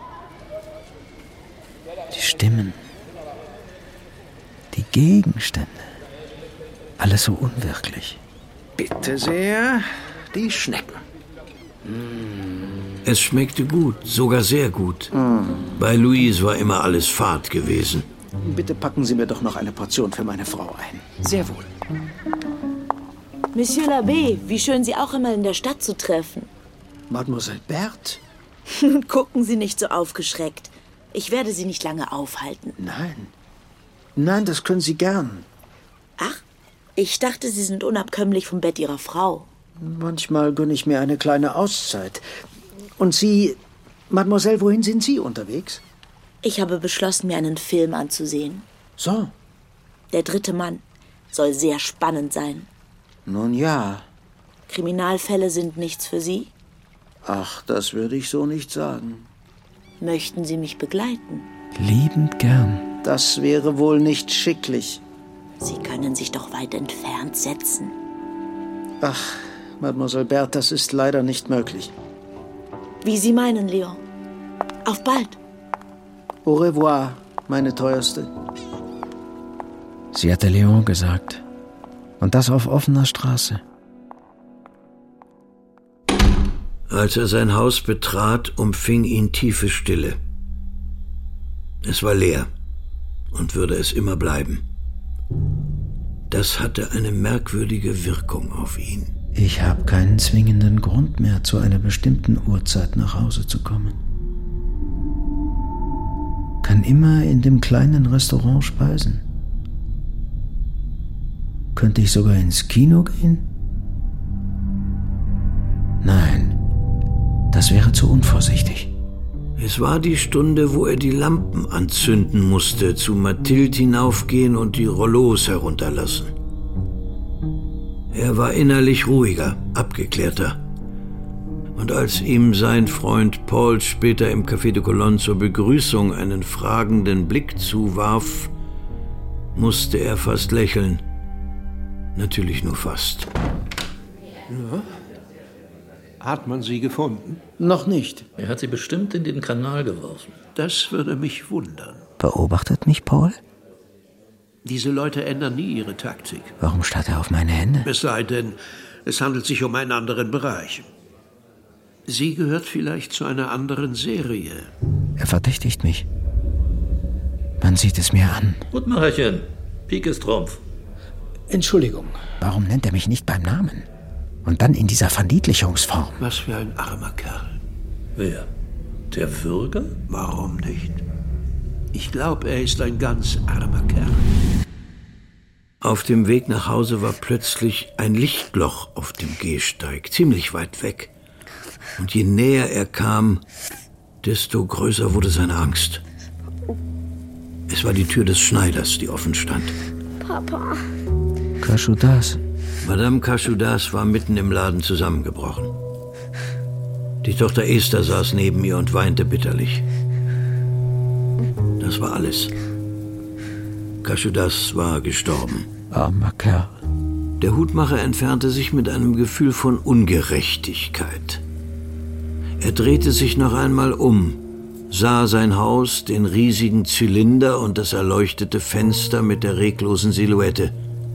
Die Stimmen. Die Gegenstände. Alles so unwirklich. Bitte sehr, die Schnecken. Es schmeckte gut, sogar sehr gut. Bei Louise war immer alles fad gewesen. Bitte packen Sie mir doch noch eine Portion für meine Frau ein. Sehr wohl. Monsieur Labbé, wie schön, Sie auch immer in der Stadt zu treffen. Mademoiselle Berthe? Nun gucken Sie nicht so aufgeschreckt. Ich werde Sie nicht lange aufhalten. Nein, das können Sie gern. Ach, ich dachte, Sie sind unabkömmlich vom Bett Ihrer Frau. Manchmal gönne ich mir eine kleine Auszeit. Und Sie, Mademoiselle, wohin sind Sie unterwegs? Ich habe beschlossen, mir einen Film anzusehen. So? Der 3. Mann soll sehr spannend sein. Nun ja. Kriminalfälle sind nichts für Sie? Ach, das würde ich so nicht sagen. Möchten Sie mich begleiten? Liebend gern. Das wäre wohl nicht schicklich. Sie können sich doch weit entfernt setzen. Ach, Mademoiselle Berthe, das ist leider nicht möglich. Wie Sie meinen, Leon. Auf bald. Au revoir, meine Teuerste. Sie hatte Leon gesagt. Und das auf offener Straße. Als er sein Haus betrat, umfing ihn tiefe Stille. Es war leer und würde es immer bleiben. Das hatte eine merkwürdige Wirkung auf ihn. Ich habe keinen zwingenden Grund mehr, zu einer bestimmten Uhrzeit nach Hause zu kommen. Kann immer in dem kleinen Restaurant speisen. Könnte ich sogar ins Kino gehen? Nein, das wäre zu unvorsichtig. Es war die Stunde, wo er die Lampen anzünden musste, zu Mathilde hinaufgehen und die Rollos herunterlassen. Er war innerlich ruhiger, abgeklärter. Und als ihm sein Freund Paul später im Café de Colonne zur Begrüßung einen fragenden Blick zuwarf, musste er fast lächeln. Natürlich nur fast. Ja. Hat man sie gefunden? Noch nicht. Er hat sie bestimmt in den Kanal geworfen. Das würde mich wundern. Beobachtet mich Paul? Diese Leute ändern nie ihre Taktik. Warum starrt er auf meine Hände? Es sei denn, es handelt sich um einen anderen Bereich. Sie gehört vielleicht zu einer anderen Serie. Er verdächtigt mich. Man sieht es mir an. Gutmacherchen, Pik ist Trumpf. Entschuldigung. Warum nennt er mich nicht beim Namen? Und dann in dieser Verniedlichungsform. Was für ein armer Kerl. Wer? Der Würger? Warum nicht? Ich glaube, er ist ein ganz armer Kerl. Auf dem Weg nach Hause war plötzlich ein Lichtloch auf dem Gehsteig, ziemlich weit weg. Und je näher er kam, desto größer wurde seine Angst. Es war die Tür des Schneiders, die offen stand. Papa. Cachodas. Madame Cachodas war mitten im Laden zusammengebrochen. Die Tochter Esther saß neben ihr und weinte bitterlich. Das war alles. Cachodas war gestorben. Armer Kerl. Der Hutmacher entfernte sich mit einem Gefühl von Ungerechtigkeit. Er drehte sich noch einmal um, sah sein Haus, den riesigen Zylinder und das erleuchtete Fenster mit der reglosen Silhouette.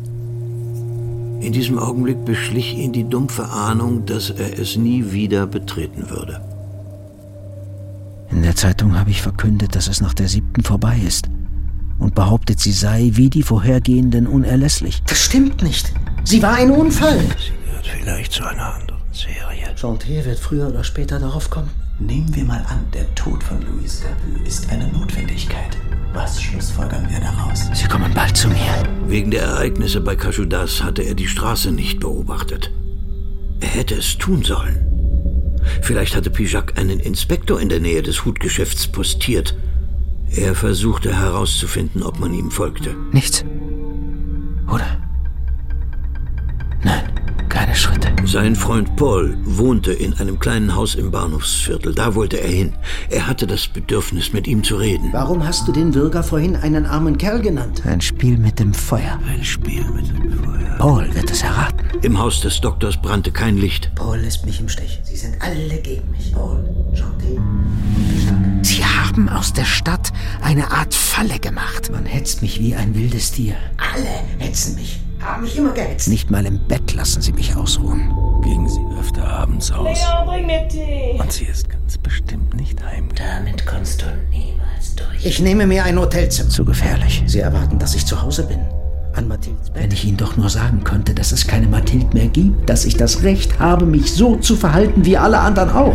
In diesem Augenblick beschlich ihn die dumpfe Ahnung, dass er es nie wieder betreten würde. In der Zeitung habe ich verkündet, dass es nach der 7. vorbei ist. Und behauptet, sie sei wie die vorhergehenden unerlässlich. Das stimmt nicht. Sie war ein Unfall. Sie gehört vielleicht zu einer anderen Serie. Chantier wird früher oder später darauf kommen. Nehmen wir mal an, der Tod von Louise Capu ist eine Notwendigkeit. Was schlussfolgern wir daraus? Sie kommen bald zu mir. Wegen der Ereignisse bei Cachodas hatte er die Straße nicht beobachtet. Er hätte es tun sollen. Vielleicht hatte Pijac einen Inspektor in der Nähe des Hutgeschäfts postiert. Er versuchte herauszufinden, ob man ihm folgte. Nichts. Oder? Nein, keine Schritte. Sein Freund Paul wohnte in einem kleinen Haus im Bahnhofsviertel. Da wollte er hin. Er hatte das Bedürfnis, mit ihm zu reden. Warum hast du den Bürger vorhin einen armen Kerl genannt? Ein Spiel mit dem Feuer. Ein Spiel mit dem Feuer. Paul wird es erraten. Im Haus des Doktors brannte kein Licht. Paul lässt mich im Stich. Sie sind alle gegen mich. Paul, Chantier. Sie haben aus der Stadt eine Art Falle gemacht. Man hetzt mich wie ein wildes Tier. Alle hetzen mich. Haben mich immer gehetzt. Nicht mal im Bett lassen Sie mich ausruhen. Gingen Sie öfter abends aus. Leo, bring mir Tee. Und sie ist ganz bestimmt nicht heimgegangen. Damit kommst du niemals durch. Ich nehme mir ein Hotelzimmer. Zu gefährlich. Sie erwarten, dass ich zu Hause bin. An Mathildes Bett. Wenn ich Ihnen doch nur sagen könnte, dass es keine Mathilde mehr gibt, dass ich das Recht habe, mich so zu verhalten wie alle anderen auch.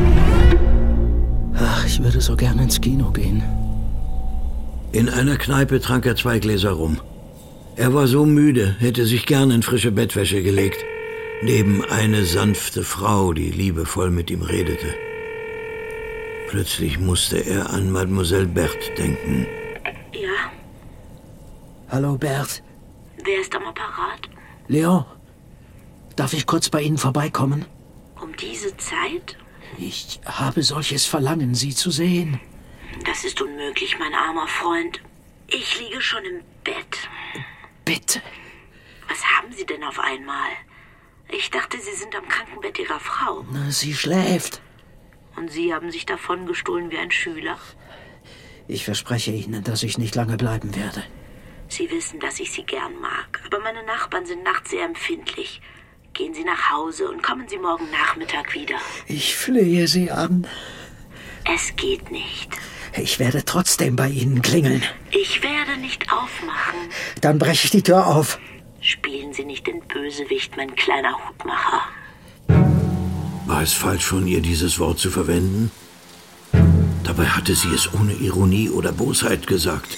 Ach, ich würde so gerne ins Kino gehen. In einer Kneipe trank er 2 Gläser rum. Er war so müde, hätte sich gern in frische Bettwäsche gelegt. Neben eine sanfte Frau, die liebevoll mit ihm redete. Plötzlich musste er an Mademoiselle Berthe denken. Ja, Hallo, Berthe. wer ist am Apparat? Leon, darf ich kurz bei Ihnen vorbeikommen? Um diese Zeit? Ich habe solches Verlangen, Sie zu sehen. Das ist unmöglich, mein armer Freund. Ich liege schon im Bett. Bitte. Was haben Sie denn auf einmal? Ich dachte, Sie sind am Krankenbett Ihrer Frau. Na, sie schläft. Und Sie haben sich davon gestohlen wie ein Schüler? Ich verspreche Ihnen, dass ich nicht lange bleiben werde. Sie wissen, dass ich Sie gern mag, aber meine Nachbarn sind nachts sehr empfindlich. Gehen Sie nach Hause und kommen Sie morgen Nachmittag wieder. Ich flehe Sie an. Es geht nicht. Ich werde trotzdem bei Ihnen klingeln. Ich werde nicht aufmachen. Dann breche ich die Tür auf. Spielen Sie nicht den Bösewicht, mein kleiner Hutmacher. War es falsch von ihr, dieses Wort zu verwenden? Dabei hatte sie es ohne Ironie oder Bosheit gesagt.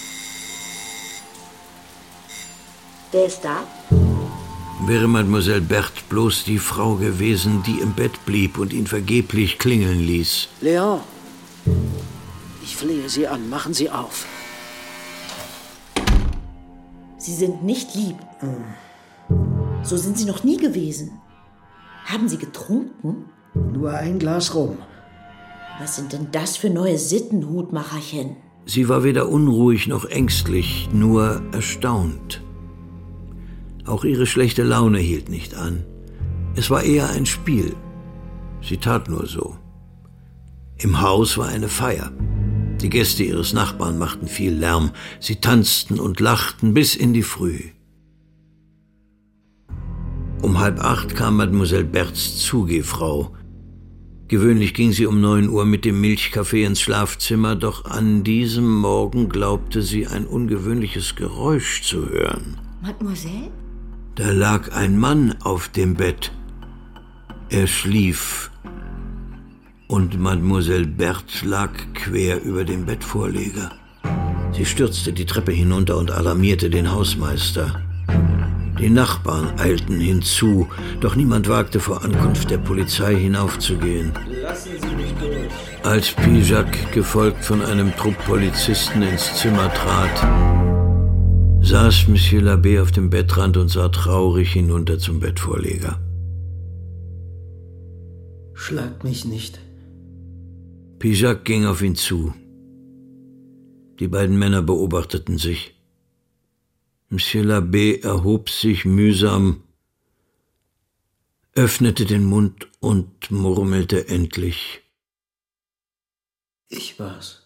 Wer ist da? Wäre Mademoiselle Berthe bloß die Frau gewesen, die im Bett blieb und ihn vergeblich klingeln ließ. Leon, ich flehe Sie an. Machen Sie auf. Sie sind nicht lieb. So sind Sie noch nie gewesen. Haben Sie getrunken? Nur ein Glas rum. Was sind denn das für neue Sitten, Hutmacherchen? Sie war weder unruhig noch ängstlich, nur erstaunt. Auch ihre schlechte Laune hielt nicht an. Es war eher ein Spiel. Sie tat nur so. Im Haus war eine Feier. Die Gäste ihres Nachbarn machten viel Lärm. Sie tanzten und lachten bis in die Früh. Um 7:30 kam Mademoiselle Berthes Zugehfrau. Gewöhnlich ging sie um 9 Uhr mit dem Milchkaffee ins Schlafzimmer, doch an diesem Morgen glaubte sie, ein ungewöhnliches Geräusch zu hören. Mademoiselle? Da lag ein Mann auf dem Bett. Er schlief. Und Mademoiselle Berthes lag quer über dem Bettvorleger. Sie stürzte die Treppe hinunter und alarmierte den Hausmeister. Die Nachbarn eilten hinzu, doch niemand wagte vor Ankunft der Polizei hinaufzugehen. Lassen Sie mich durch. Als Pijac, gefolgt von einem Trupp Polizisten, ins Zimmer trat, saß Monsieur l'Abbé auf dem Bettrand und sah traurig hinunter zum Bettvorleger. Schlagt mich nicht. Pijac ging auf ihn zu. Die beiden Männer beobachteten sich. Monsieur l'Abbé erhob sich mühsam, öffnete den Mund und murmelte endlich: Ich war's.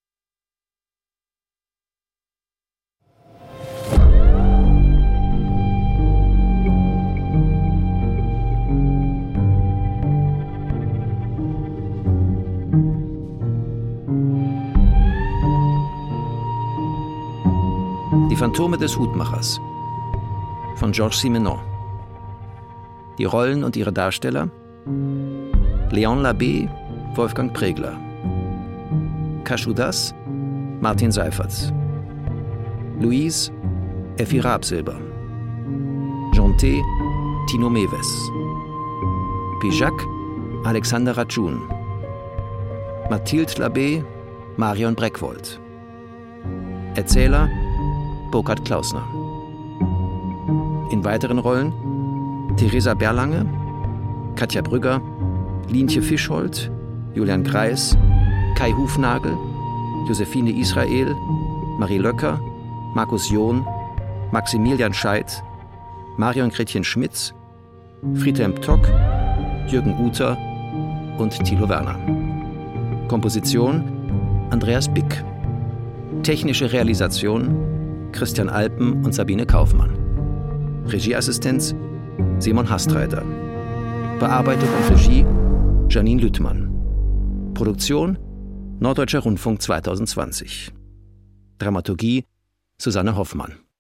Die Phantome des Hutmachers von Georges Simenon. Die Rollen und ihre Darsteller: Léon l'Abbé, Wolfgang Pregler. Cachudas, Martin Seifertz. Louise, Effi Rabsilber. Jonté, Tino Mewes. Pijac, Alexander Radschun. Mathilde l'Abbé, Marion Breckwold. Erzähler: Burkhard Klausner. In weiteren Rollen: Theresa Berlange, Katja Brügger, Lientje Fischholt, Julian Kreis, Kai Hufnagel, Josephine Israel, Marie Löcker, Markus John, Maximilian Scheidt, Marion Gretchen Schmitz, Friedhelm Tock, Jürgen Uter und Thilo Werner. Komposition: Andreas Bick. Technische Realisation: Christian Alpen und Sabine Kaufmann. Regieassistenz: Simon Hastreiter. Bearbeitung und Regie: Janine Lüttmann. Produktion: Norddeutscher Rundfunk 2020. Dramaturgie: Susanne Hoffmann.